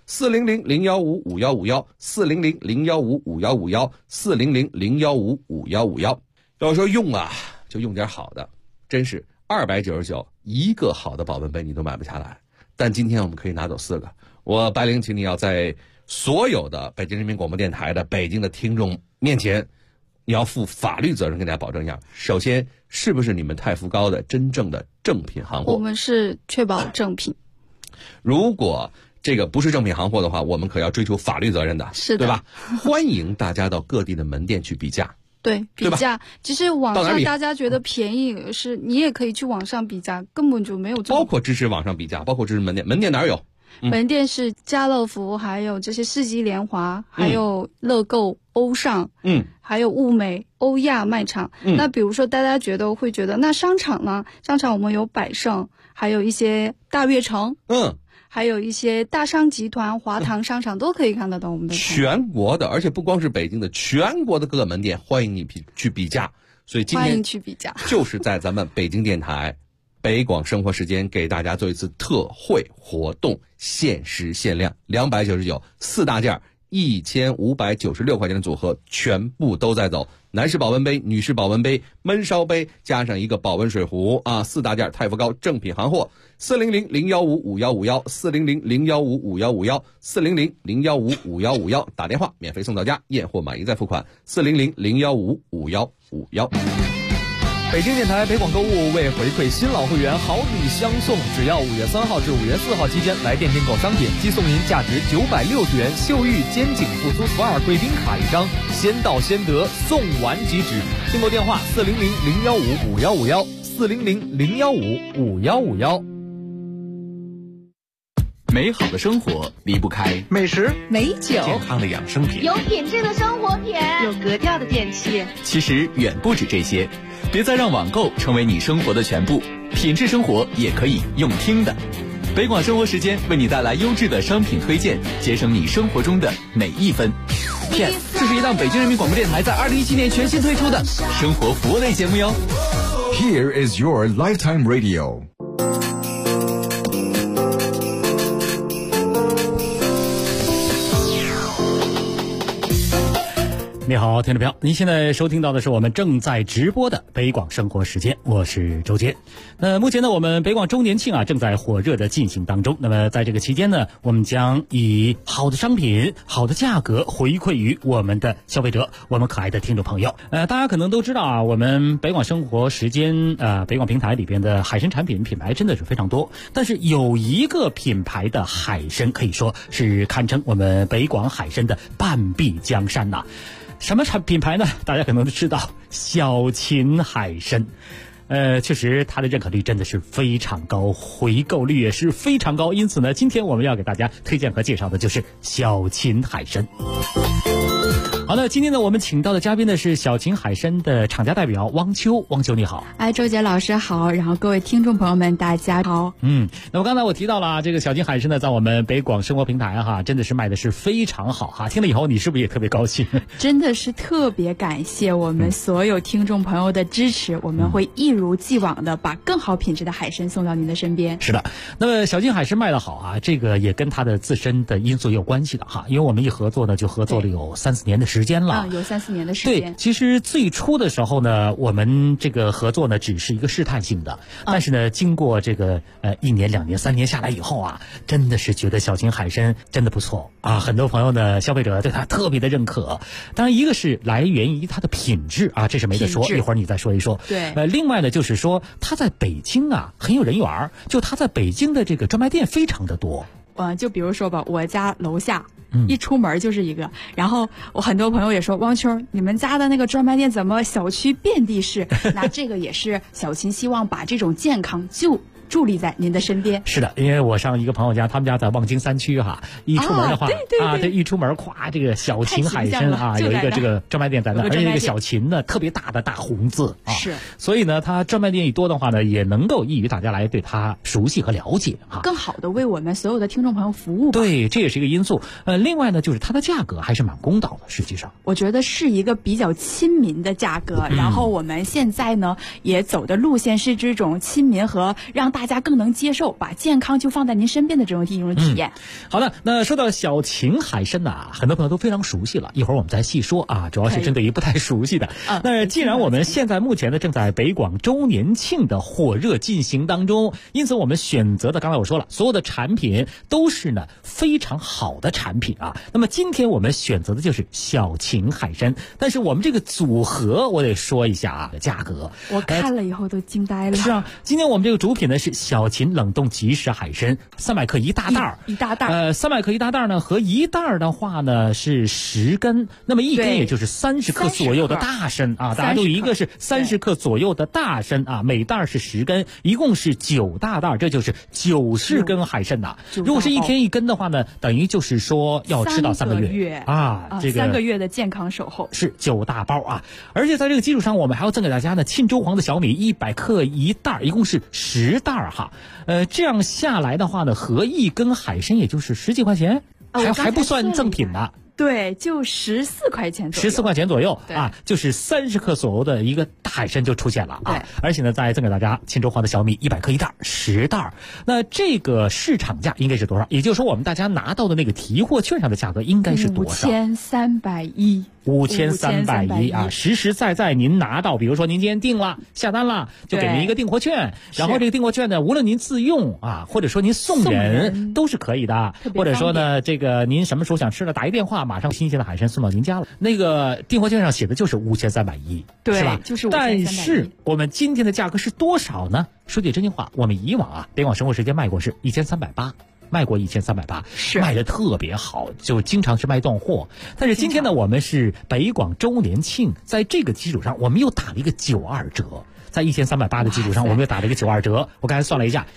，400-015-5151，400-015-5151，400-015-5151。要说用啊，就用点好的，真是299一个好的保温杯你都买不下来，但今天我们可以拿走4个。我白灵请你要在所有的北京人民广播电台的北京的听众面前，你要负法律责任，跟大家保证一下。首先，是不是你们太福糕的真正的正品行货？ 我们是确保正品。 如果这个不是正品行货的话，我们可要追求法律责任的， 是的， 对吧？欢迎大家到各地的门店去比价。 对，比价，其实网上大家觉得便宜，是你也可以去网上比价，根本就没有这包括支持网上比价，包括支持门店。门店哪有？ 门店是家乐福，还有这些世纪联华，还有乐购、欧尚，还有物美、欧亚卖场。那比如说大家会觉得那商场呢？商场我们有百盛，还有一些大悦城，还有一些大商集团、华堂商场都可以看得到我们的全国的，而且不光是北京的，全国的各个门店欢迎你去比价。所以今天欢迎去比价， 就是在咱们北京电台北广生活时间给大家做一次特惠活动，限时限量299，四大件1596块钱的组合全部都在走。男士保温杯、女士保温杯、焖烧杯，加上一个保温水壶啊，四大件太福糕正品行货。400-015-5151，400-015-5151，400-015-5151，打电话免费送到家，验货满意再付款。400-015-5151。 北京电台北广购物为回馈新老会员好礼相送，只要5月3号至5月4号期间来店订购商品，即送您价值960元秀玉肩颈复苏索尔贵宾卡1张，先到先得，送完即止。订购电话400-015-5151，400-015-5151。 美好的生活离不开美食、 美酒、 健康的养生品， 有品质的生活品， 有格调的电器。 其实远不止这些，别再让网购成为你生活的全部，品质生活也可以用听的。北广生活时间为你带来优质的商品推荐，节省你生活中的每一分。Yes， 这是一档北京人民广播电台在2017年全新推出的生活服务类节目哟。 Here is your lifetime radio。 你好，听众朋友，您现在收听到的是我们正在直播的北广生活时间，我是周杰。目前呢，我们北广周年庆啊正在火热的进行当中。那么在这个期间呢，我们将以好的商品、好的价格回馈于我们的消费者，我们可爱的听众朋友。大家可能都知道啊，我们北广生活时间北广平台里边的海参产品品牌真的是非常多，但是有一个品牌的海参可以说是堪称我们北广海参的半壁江山呐。什么品牌呢？大家可能都知道，小秦海参。确实它的认可率真的是非常高，回购率也是非常高，因此呢，今天我们要给大家推荐和介绍的就是小秦海参。好的，今天呢，我们请到的嘉宾呢是小秦海参的厂家代表汪秋。汪秋你好。 周杰老师好，然后各位听众朋友们大家好。 那么刚才我提到了这个小秦海参呢，在我们北广生活平台哈，真的是卖的是非常好哈。听了以后你是不是也特别高兴？ 真的是特别感谢我们所有听众朋友的支持，我们会一如既往的把更好品质的海参送到您的身边。 是的，那么小秦海参卖得好啊，这个也跟它的自身的因素也有关系的哈，因为我们一合作呢就合作了有3-4年的时时间了， 有3-4年的时间。 对，其实最初的时候呢，我们这个合作呢只是一个试探性的，但是呢，经过这个1年、2年、3年下来以后啊，真的是觉得小秦海参真的不错啊，很多朋友呢，消费者对它特别的认可。当然，一个是来源于它的品质啊，这是没得说，一会儿你再说一说。 对， 另外呢，就是说它在北京啊很有人缘，就它在北京的这个专卖店非常的多。 就比如说吧，我家楼下一出门就是一个，然后我很多朋友也说，汪秋你们家的那个专卖店怎么小区遍地是？那这个也是小秦希望把这种健康就伫立在您的身边。 是的，因为我上一个朋友家，他们家在望京3区哈，一出门的话对， 一出门咵，这个小秦海参啊，有一个这个专卖店在那，而且这个小秦呢特别大的大红字啊， 是， 所以呢，它专卖店一多的话呢，也能够易于大家来对它熟悉和了解啊， 更好的为我们所有的听众朋友服务吧。 对，这也是一个因素。另外呢，就是它的价格还是蛮公道的，实际上我觉得是一个比较亲民的价格。然后我们现在呢也走的路线是这种亲民和让大家更能接受，把健康就放在您身边的这种体验。 好的，那说到小秦海参呐，很多朋友都非常熟悉了，一会儿我们再细说啊，主要是针对于不太熟悉的。那既然我们现在目前呢正在北广周年庆的火热进行当中，因此我们选择的刚才我说了，所有的产品都是呢非常好的产品啊。那么今天我们选择的就是小秦海参，但是我们这个组合我得说一下啊，价格我看了以后都惊呆了。 是啊，今天我们这个主品呢是小秦冷冻即食海参，300克一大袋一大袋 ，300克一大袋呢，和一袋的话呢是10根，那么一根也就是30克左右的大参啊，大家都一个是30克左右的大参啊，每袋是10根，一共是9大袋，这就是90根海参呐。如果是1天1根的话呢，等于就是说要吃到3个月啊，这个 3个月的健康守候是9大包啊，而且在这个基础上，我们还要赠给大家呢沁州黄的小米100克一袋，一共是10袋哈。这样下来的话呢，合1根海参也就是10几块钱，还不算赠品呢。 对，就14块钱左右 ，14块钱左右啊，就是30克左右的一个大海参就出现了啊。而且呢，再赠给大家沁州黄的小米100克一袋，10袋。那这个市场价应该是多少？也就是说，我们大家拿到的那个提货券上的价格应该是多少 ？5310。 5310啊，实实在在您拿到，比如说您今天订了下单了，就给您一个订货券，然后这个订货券呢，无论您自用啊，或者说您送人都是可以的，或者说呢，这个您什么时候想吃了，打一电话，马上新鲜的海参送到您家了。那个订货券上写的就是5310， 对， 是吧？ 就是5310。 但是我们今天的价格是多少呢？说句真心话，我们以往啊，北广生活时间卖过是1380。卖过1380，是卖的特别好，就经常是卖断货。但是今天呢，我们是北广周年庆，在这个基础上，我们又打了一个92折，在1380的基础上，我们又打了一个92折。我刚才算了一下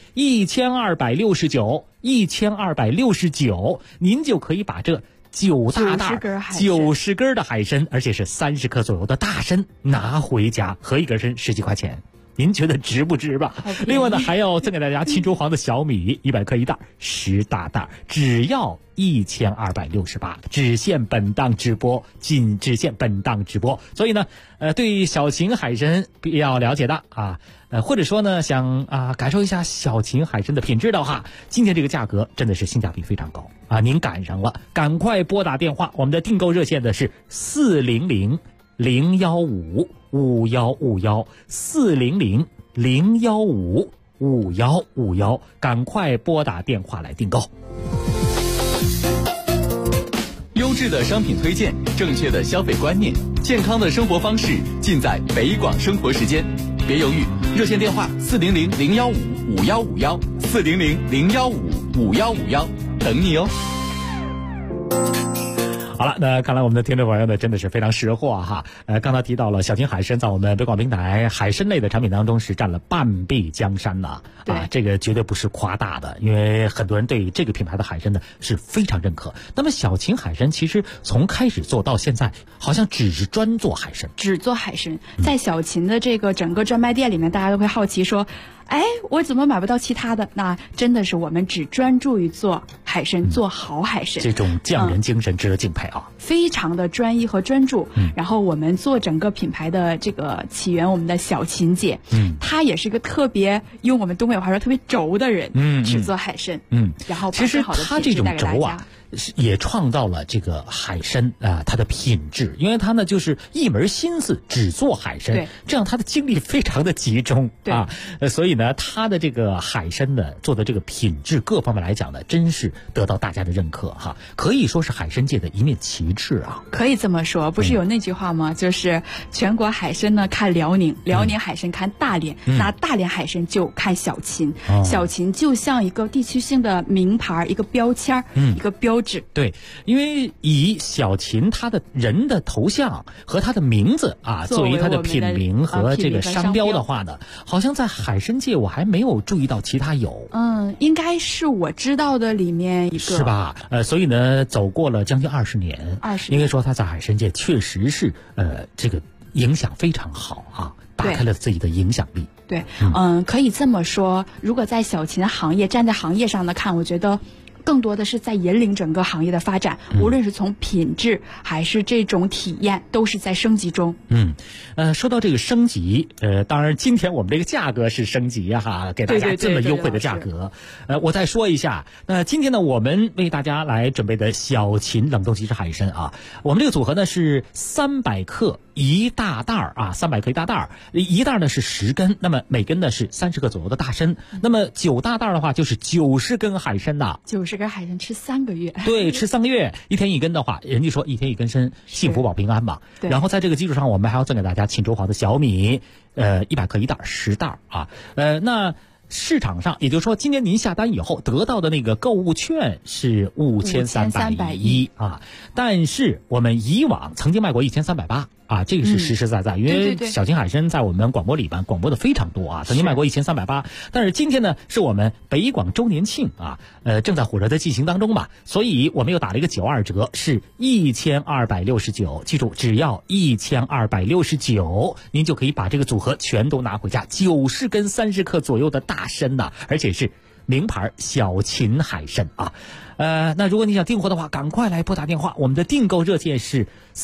，1269，您就可以把这9大袋90根的海参，而且是30克左右的大参拿回家，合一根参10几块钱。您觉得值不值吧？另外呢，还要赠给大家沁州黄的小米100克一袋，10大袋，只要1268，只限本档直播，只限本档直播。所以呢，对小秦海参比较了解的啊，或者说呢想感受一下小秦海参的品质的话，今天这个价格真的是性价比非常高啊！您赶上了，赶快拨打电话，我们的订购热线的是400-015-5151，400-015-5151，赶快拨打电话来订购。 优质的商品推荐，正确的消费观念，健康的生活方式，尽在北广生活时间。别犹豫，热线电话400-015-5151，400-015-5151，等你哦。 好了，那看来我们的听众朋友呢真的是非常识货哈。刚才提到了小秦海参在我们北广平台海参类的产品当中是占了半壁江山呐，这个绝对不是夸大的，因为很多人对这个品牌的海参呢是非常认可。那么小秦海参其实从开始做到现在，好像只是专做海参， 只做海参。在小秦的这个整个专卖店里面，大家都会好奇说，哎，我怎么买不到其他的？那真的是我们只专注于做海参，做好海参。 这种匠人精神值得敬佩啊！ 非常的专一和专注。然后我们做整个品牌的这个起源，我们的小秦姐，她也是个特别用我们东北话说特别轴的人，只做海参。然后其实她这种轴啊， 也创造了这个海参啊它的品质，因为它呢就是一门心思只做海参，这样它的精力非常的集中啊，所以呢它的这个海参呢做的这个品质各方面来讲呢，真是得到大家的认可哈，可以说是海参界的一面旗帜啊。 可以这么说，不是有那句话吗？就是全国海参呢看辽宁，辽宁海参看大连，那大连海参就看小秦，小秦就像一个地区性的名牌，一个标签，一个标志。 对，因为以小秦他的人的头像和他的名字啊作为他的品名和这个商标的话呢，好像在海参界我还没有注意到其他有。 应该是我知道的里面一个， 是吧？所以呢，走过了将近20年，应该说他在海参界确实是这个影响非常好啊，打开了自己的影响力。 对，可以这么说，如果在小秦行业站在行业上的看，我觉得更多的是在引领整个行业的发展，无论是从品质还是这种体验，都是在升级中。 说到这个升级，当然今天我们这个价格是升级哈，给大家这么优惠的价格。我再说一下，那今天呢，我们为大家来准备的小秦冷冻即食海参啊，我们这个组合呢是300克一大袋啊，300克一大袋，一袋呢是10根，那么每根呢是30克左右的大参，那么9大袋的话就是90根海参呐。 90根海参吃3个月， 对，吃3个月，1天1根的话，人家说1天1根参，幸福保平安嘛。然后在这个基础上，我们还要赠给大家锦州黄的小米，100克一袋，10袋啊。那市场上，也就是说，今年您下单以后得到的那个购物券是5310啊，但是我们以往曾经卖过1380啊，这个是实实在在，因为小秦海参在我们广播里边广播的非常多啊，曾经卖过1380，但是今天呢是我们北广周年庆啊，正在火热的进行当中嘛，所以我们又打了一个92折，是1269，记住只要1269，您就可以把这个组合全都拿回家，90根30克左右的大参呐，而且是名牌小秦海参啊。那如果你想订货的话，赶快来拨打电话，我们的订购热线是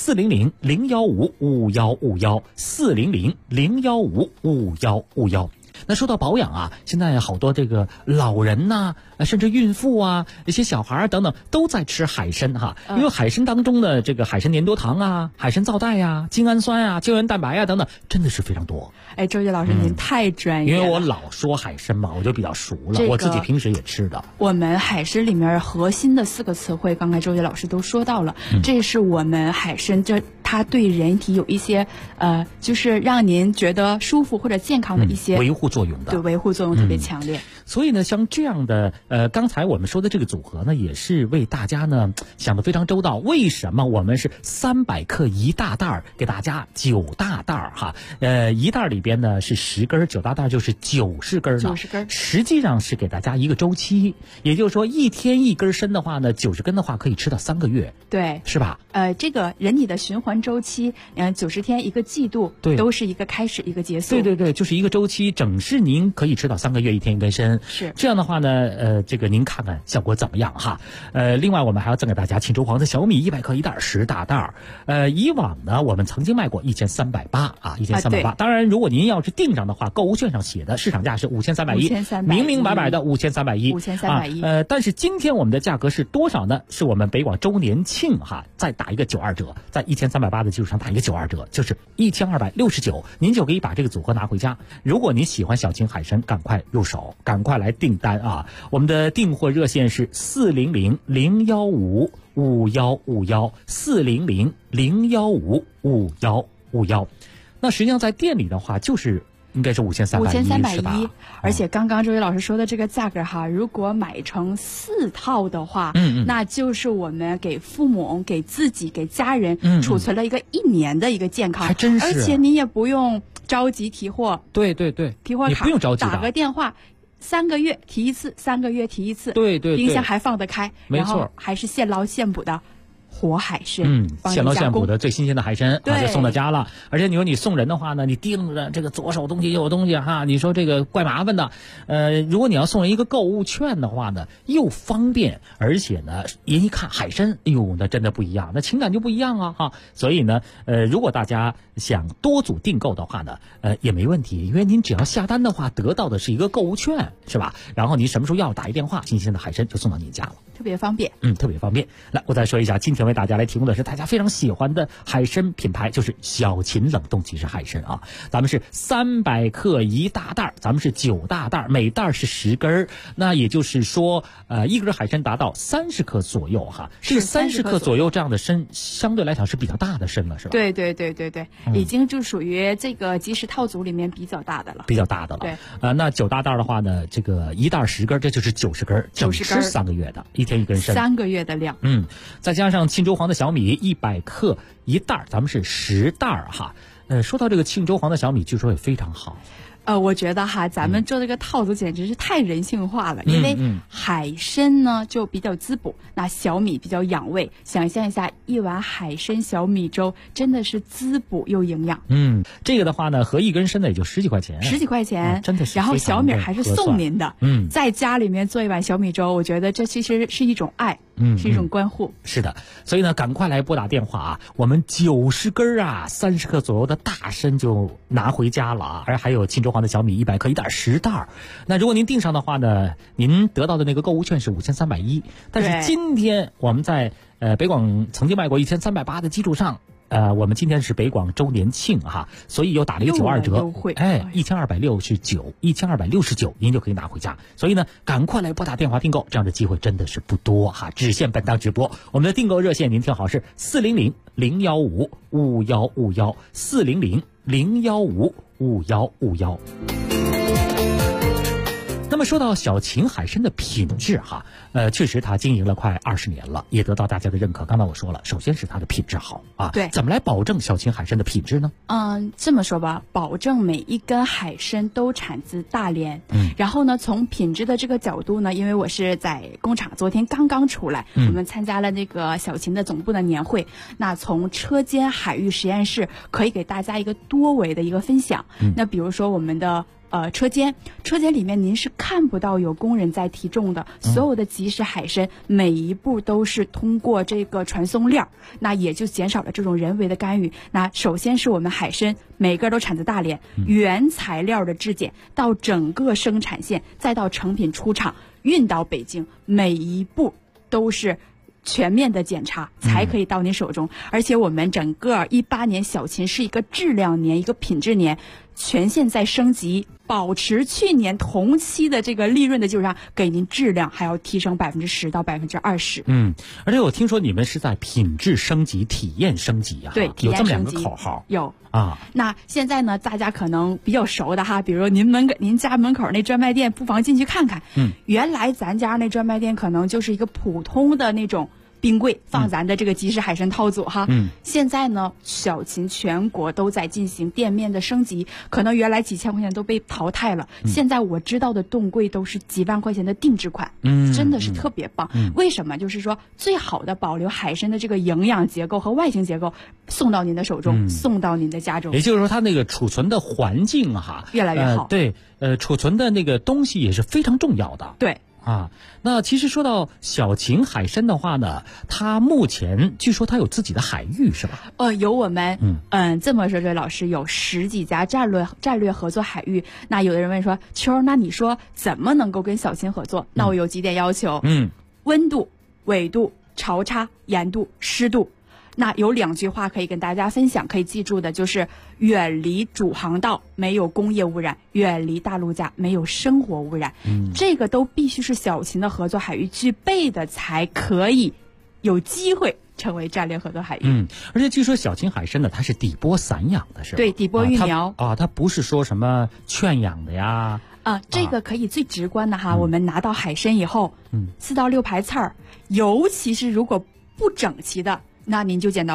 400-015-5151，400-015-5151。那说到保养啊，现在好多这个老人呐，甚至孕妇啊，一些小孩等等都在吃海参哈，因为海参当中的这个海参粘多糖啊、海参皂苷呀、精氨酸啊、胶原蛋白啊等等，真的是非常多。 周杰老师您太专业了， 因为我老说海参嘛，我就比较熟了，我自己平时也吃的。 我们海参里面核心的4个词汇，刚才周杰老师都说到了，这是我们海参它对人体有一些就是让您觉得舒服或者健康的一些维护作用的， 对，维护作用特别强烈。 所以呢，像这样的刚才我们说的这个组合呢，也是为大家呢想得非常周到。为什么我们是300克一大袋给大家9大袋哈？一袋里边呢是10根，9大袋就是90根呢。90根，实际上是给大家一个周期，也就是说1天1根参的话呢，90根的话可以吃到3个月， 对， 是吧？ 这个人体的循环周期，90天1个季度， 对， 都是一个开始一个结束。 对，就是一个周期，整是您可以吃到3个月1天1根参。 是这样的话呢，这个您看看效果怎么样哈？另外我们还要赠给大家锦州黄的小米100克一袋10大袋。以往呢我们曾经卖过1380啊，1380。当然，如果您要是订上的话，购物券上写的市场价是5310，明明白白的5310。但是今天我们的价格是多少呢？是我们北广周年庆哈，再打一个92折，在1380的基础上打一个92折，就是1269，您就可以把这个组合拿回家。如果您喜欢小秦海参，赶快入手，赶快来订单啊！我们的订货热线是400-015-5151，400-015-5151。那实际上在店里的话，就是应该是5310是吧？ 而且刚刚周杰老师说的这个价格哈，如果买成4套的话，那就是我们给父母、给自己、给家人储存了一个1年的一个健康， 还真是。 而且你也不用着急提货， 对， 提货卡你不用着急， 打个电话。3个月提一次，3个月提一次， 对， 冰箱还放得开， 没错， 然后还是现捞现补的。 活海参， 现捞现捕的最新鲜的海参就送到家了。而且你说你送人的话呢，你盯着这个左手东西右手东西哈，你说这个怪麻烦的。如果你要送人一个购物券的话呢，又方便，而且呢，人一看海参，哎呦，那真的不一样，那情感就不一样啊哈。所以呢，如果大家想多组订购的话呢，也没问题，因为您只要下单的话，得到的是一个购物券，是吧？然后您什么时候要打一电话，新鲜的海参就送到您家了， 特别方便。 特别方便。来，我再说一下，今天为大家来提供的是大家非常喜欢的海参品牌，就是小秦冷冻即食海参啊。咱们是300克1大袋，咱们是9大袋，每袋是10根，那也就是说，一根海参达到30克左右哈。这30克左右这样的参，相对来讲是比较大的参了，是吧？ 对，已经就属于这个即食套组里面比较大的了。 比较大的了。 对。 那9大袋的话呢，这个一袋10根，这就是90根，整吃3个月的，1天1根参 ，3个月的量。 再加上庆州黄的小米100克1袋，咱们是10袋哈。说到这个庆州黄的小米，据说也非常好。 我觉得哈，咱们做这个套组简直是太人性化了，因为海参呢就比较滋补，那小米比较养胃。想象一下，一碗海参小米粥真的是滋补又营养。 这个的话呢，合一根参呢也就10几块钱 ，10几块钱， 真的是。 然后小米还是送您的，在家里面做一碗小米粥，我觉得这其实是一种爱。是一种关护。 是的，所以呢，赶快来拨打电话啊！我们90根30克左右的大参就拿回家了啊！而还有庆州黄的小米100克1袋10袋。那如果您订上的话呢，您得到的那个购物券是5310。但是今天我们在北广曾经卖过1380的基础上。我们今天是北广周年庆哈，所以又打了一个92折，1269，1269您就可以拿回家。所以呢，赶快来拨打电话订购，这样的机会真的是不多哈，只限本档直播。我们的订购热线您听好是400-015-5151，400-015-5151。那么说到小秦海参的品质哈，确实它经营了快20年了，也得到大家的认可。刚才我说了，首先是它的品质好啊。 对， 怎么来保证小秦海参的品质呢？ 这么说吧，保证每一根海参都产自大连。然后呢，从品质的这个角度呢，因为我是在工厂，昨天刚刚出来，我们参加了那个小秦的总部的年会。那从车间海域实验室可以给大家一个多维的一个分享。那比如说我们的。车间里面您是看不到有工人在提重的，所有的即食海参每一步都是通过这个传送链，那也就减少了这种人为的干预。那首先是我们海参每个都产自大连，原材料的质检到整个生产线，再到成品出厂运到北京，每一步都是全面的检查才可以到您手中。而且我们整个18年小秦是一个质量年，一个品质年，全线在升级，保持去年同期的这个利润的基础上，给您质量还要提升10%到20%。 而且我听说你们是在品质升级、体验升级啊， 对，体验升级有这么2个口号。 有啊。那现在呢，大家可能比较熟的哈，比如您家门口那专卖店，不妨进去看看。原来咱家那专卖店可能就是一个普通的那种冰柜放咱的这个即食海参套组哈。现在呢，小秦全国都在进行店面的升级，可能原来几千块钱都被淘汰了，现在我知道的冻柜都是几万块钱的定制款，真的是特别棒。为什么？就是说最好的保留海参的这个营养结构和外形结构，送到您的手中，送到您的家中。 也就是说，它那个储存的环境哈越来越好。 对，储存的那个东西也是非常重要的。 对。 那其实说到小秦海参的话呢，它目前据说它有自己的海域是吧？ 有我们这么说，这老师有10几家战略合作海域。那有的人问说，秋，那你说怎么能够跟小秦合作？那我有几点要求，温度、纬度、潮差、盐度、湿度。那有2句话可以跟大家分享，可以记住的就是远离主航道，没有工业污染；远离大陆架，没有生活污染。这个都必须是小秦的合作海域具备的，才可以有机会成为战略合作海域。 而且据说小秦海参呢，它是底波散养的，是吧？ 对，底波育苗它不是说什么圈养的呀。 这个可以最直观的哈，我们拿到海参以后，4到6排刺儿，尤其是如果不整齐的，那您就捡到宝了。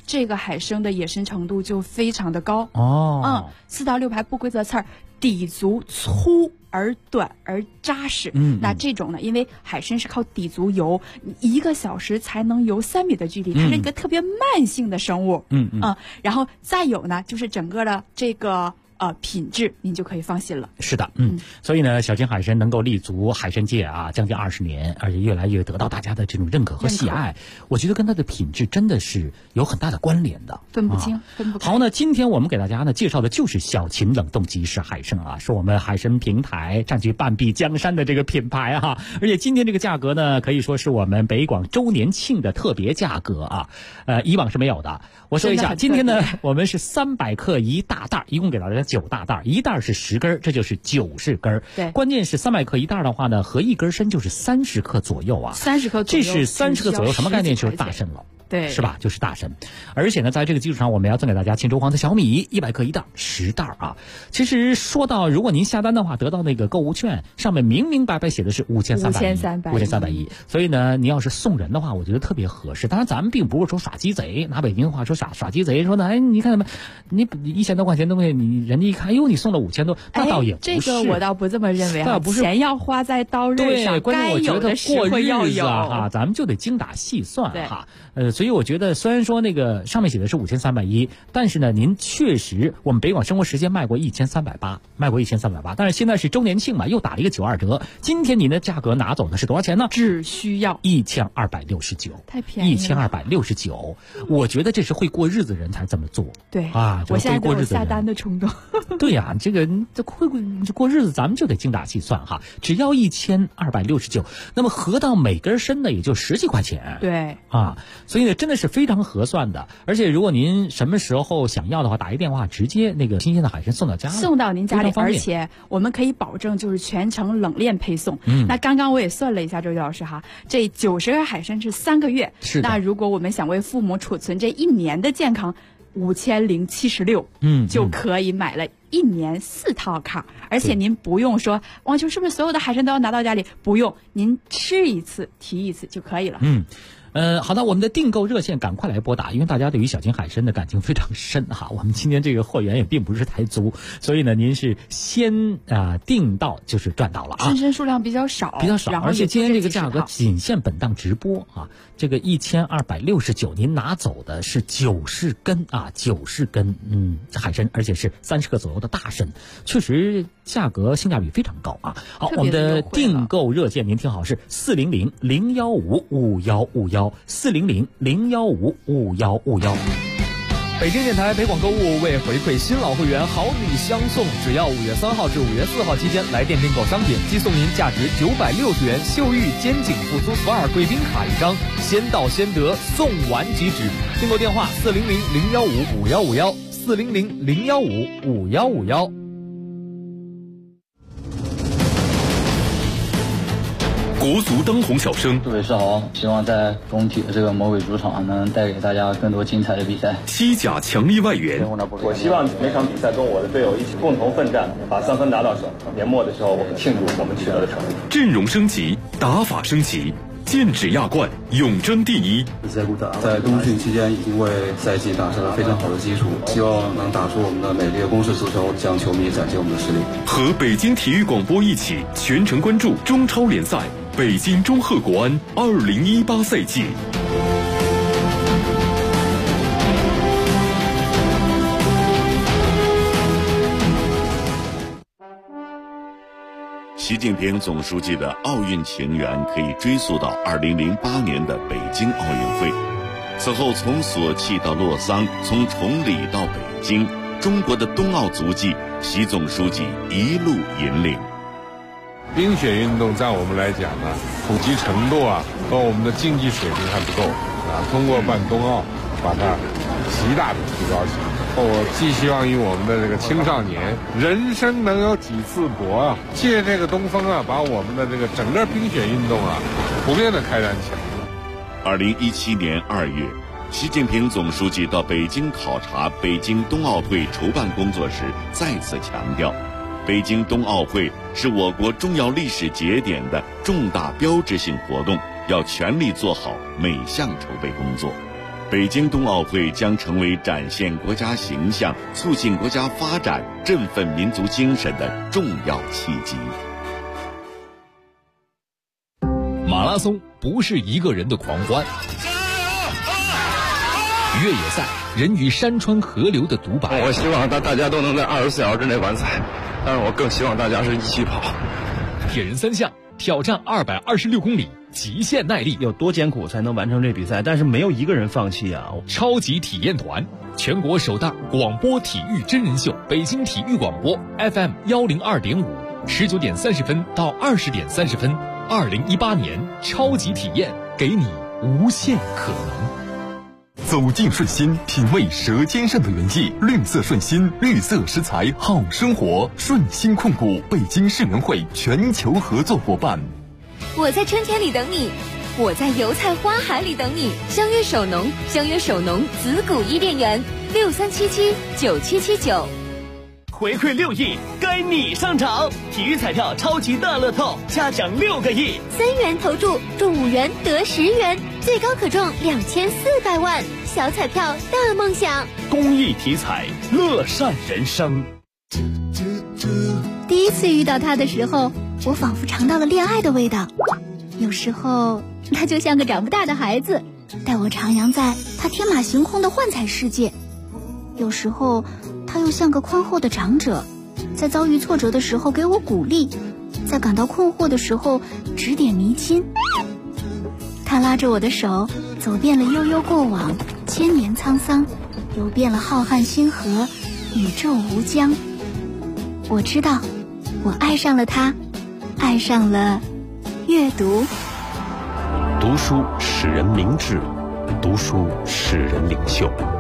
这个海参的野生程度就非常的高。4到6排不规则刺儿，底足粗而短而扎实。那这种呢，因为海参是靠底足游，1个小时才能游3米的距离，它是一个特别慢性的生物。然后再有呢，就是整个的这个品质，您就可以放心了。 是的，所以呢，小金海参能够立足海参界啊，将近20年，而且越来越得到大家的这种认可和喜爱。我觉得跟它的品质真的是有很大的关联的， 分不清，分不开。 好，那今天我们给大家呢介绍的就是小秦冷冻即食海参啊，是我们海参平台占据半壁江山的这个品牌啊，而且今天这个价格呢，可以说是我们北广周年庆的特别价格啊，以往是没有的。我说一下，今天呢，我们是300克1大袋，一共给大家9大袋，一袋是10根，这就是90根。 对， 关键是300克1袋的话呢，合一根参就是30克左右啊。 30克左右， 这是30克左右，什么概念？就是大参了。 对， 是吧？就是大参，而且呢，在这个基础上，我们要赠给大家青州黄的小米100克1袋，10袋啊。其实说到，如果您下单的话，得到那个购物券，上面明明白白写的是5310，所以呢，你要是送人的话，我觉得特别合适。当然，咱们并不是说耍鸡贼，拿北京话说耍鸡贼，说呢，哎，你看什么？你1000多块钱东西，你人家一看，哎呦，你送了5000多，那倒也不是。 这个我倒不这么认为啊，钱要花在刀刃上， 关键我觉得过日子啊， 咱们就得精打细算哈。所以我觉得，虽然说那个上面写的是5310，但是呢，您确实我们北广生活时间卖过1380，但是现在是周年庆嘛，又打了一个92折。今天您的价格拿走的是多少钱呢？ 只需要 1269， 太便宜了 ，1269。我觉得这是会过日子人才这么做。 对啊， 我现在都有下单的冲动。 对呀，这会过日子，咱们就得精打细算哈。只要1269，那么合到每根参呢，也就10几块钱。 对啊。所以呢，真的是非常合算的。而且如果您什么时候想要的话，打一电话，直接那个新鲜的海参送到家里， 送到您家里，而且我们可以保证就是全程冷链配送。那刚刚我也算了一下，周杰老师哈，这90根海参是3个月。 是的。 那如果我们想为父母储存这1年的健康，5076，就可以买了1年4套卡，而且您不用说王秋是不是所有的海参都要拿到家里？不用，您吃一次提一次就可以了。 好的，我们的订购热线赶快来拨打，因为大家对于小金海参的感情非常深哈。我们今天这个货源也并不是太足，所以呢，您是先订到就是赚到了啊。 参参数量比较少， 而且今天这个价格仅限本档直播啊。这个1269，您拿走的是90根啊，90根海参，而且是30克左右的大参，确实价格性价比非常高啊。好，我们的订购热线您听好是400-015-5151，400-015-5151。 北京电台北广购物为回馈新老会员好礼相送，只要5月3号至5月4号期间来店订购商品，即送您价值960元秀玉肩颈复苏 SPA 贵宾卡1张，先到先得，送完即止。订购电话400-015-5151，400-015-5151。 国足当红小生， 各位是好，希望在工体的这个魔鬼主场能带给大家更多精彩的比赛。 西甲强力外援， 我希望每场比赛跟我的队友一起共同奋战，把3分拿到手。年末的时候，我们庆祝我们取得的成绩。 阵容升级，打法升级，剑指亚冠，永争第一。 在冬训期间已经为赛季打下了非常好的基础，希望能打出我们的美丽的攻势足球，向球迷展现我们的实力。 和北京体育广播一起全程关注中超联赛。北京中赫国安2018赛季。 习近平总书记的奥运情缘可以追溯到2008年的北京奥运会。此后从索契到洛桑，从崇礼到北京，中国的冬奥足迹，习总书记一路引领。 冰雪运动在我们来讲呢，普及程度和我们的竞技水平还不够通过办冬奥把它极大的提高起来。我寄希望于我们的这个青少年，人生能有几次搏借这个东风把我们的这个整个冰雪运动普遍的开展起来。 2017年2月，习近平总书记到北京考察北京冬奥会筹办工作时，再次强调，北京冬奥会是我国重要历史节点的重大标志性活动，要全力做好每项筹备工作。 北京冬奥会将成为展现国家形象、促进国家发展、振奋民族精神的重要契机。 马拉松不是一个人的狂欢，越野赛人与山川河流的独白。 我希望大家都能在24小时之内完赛，但是我更希望大家是一起跑。 铁人三项挑战226公里，极限耐力， 有多艰苦才能完成这比赛？但是没有一个人放弃啊！ 超级体验团，全国首档广播体育真人秀，北京体育广播 FM102.5，19点30分到20点30分。2018年超级体验，给你无限可能。 走进顺心，品味舌尖上的原意。绿色顺心，绿色食材好生活。顺心控股北京市联会全球合作伙伴。 我在春天里等你，我在油菜花海里等你。相约首农，相约首农紫谷伊甸园，63779779。 回馈6亿，该你上场！体育彩票超级大乐透，嘉奖6个亿 ，3元投注中5元得10元，最高可中2400万。小彩票大梦想， 公益体彩，乐善人生。 第一次遇到他的时候，我仿佛尝到了恋爱的味道。有时候他就像个长不大的孩子，带我徜徉在他天马行空的幻彩世界。有时候他又像个宽厚的长者，在遭遇挫折的时候给我鼓励，在感到困惑的时候指点迷津。他拉着我的手，走遍了悠悠过往，千年沧桑，游遍了浩瀚星河，宇宙无疆。我知道，我爱上了他，爱上了阅读。 读书使人明智，读书使人领袖。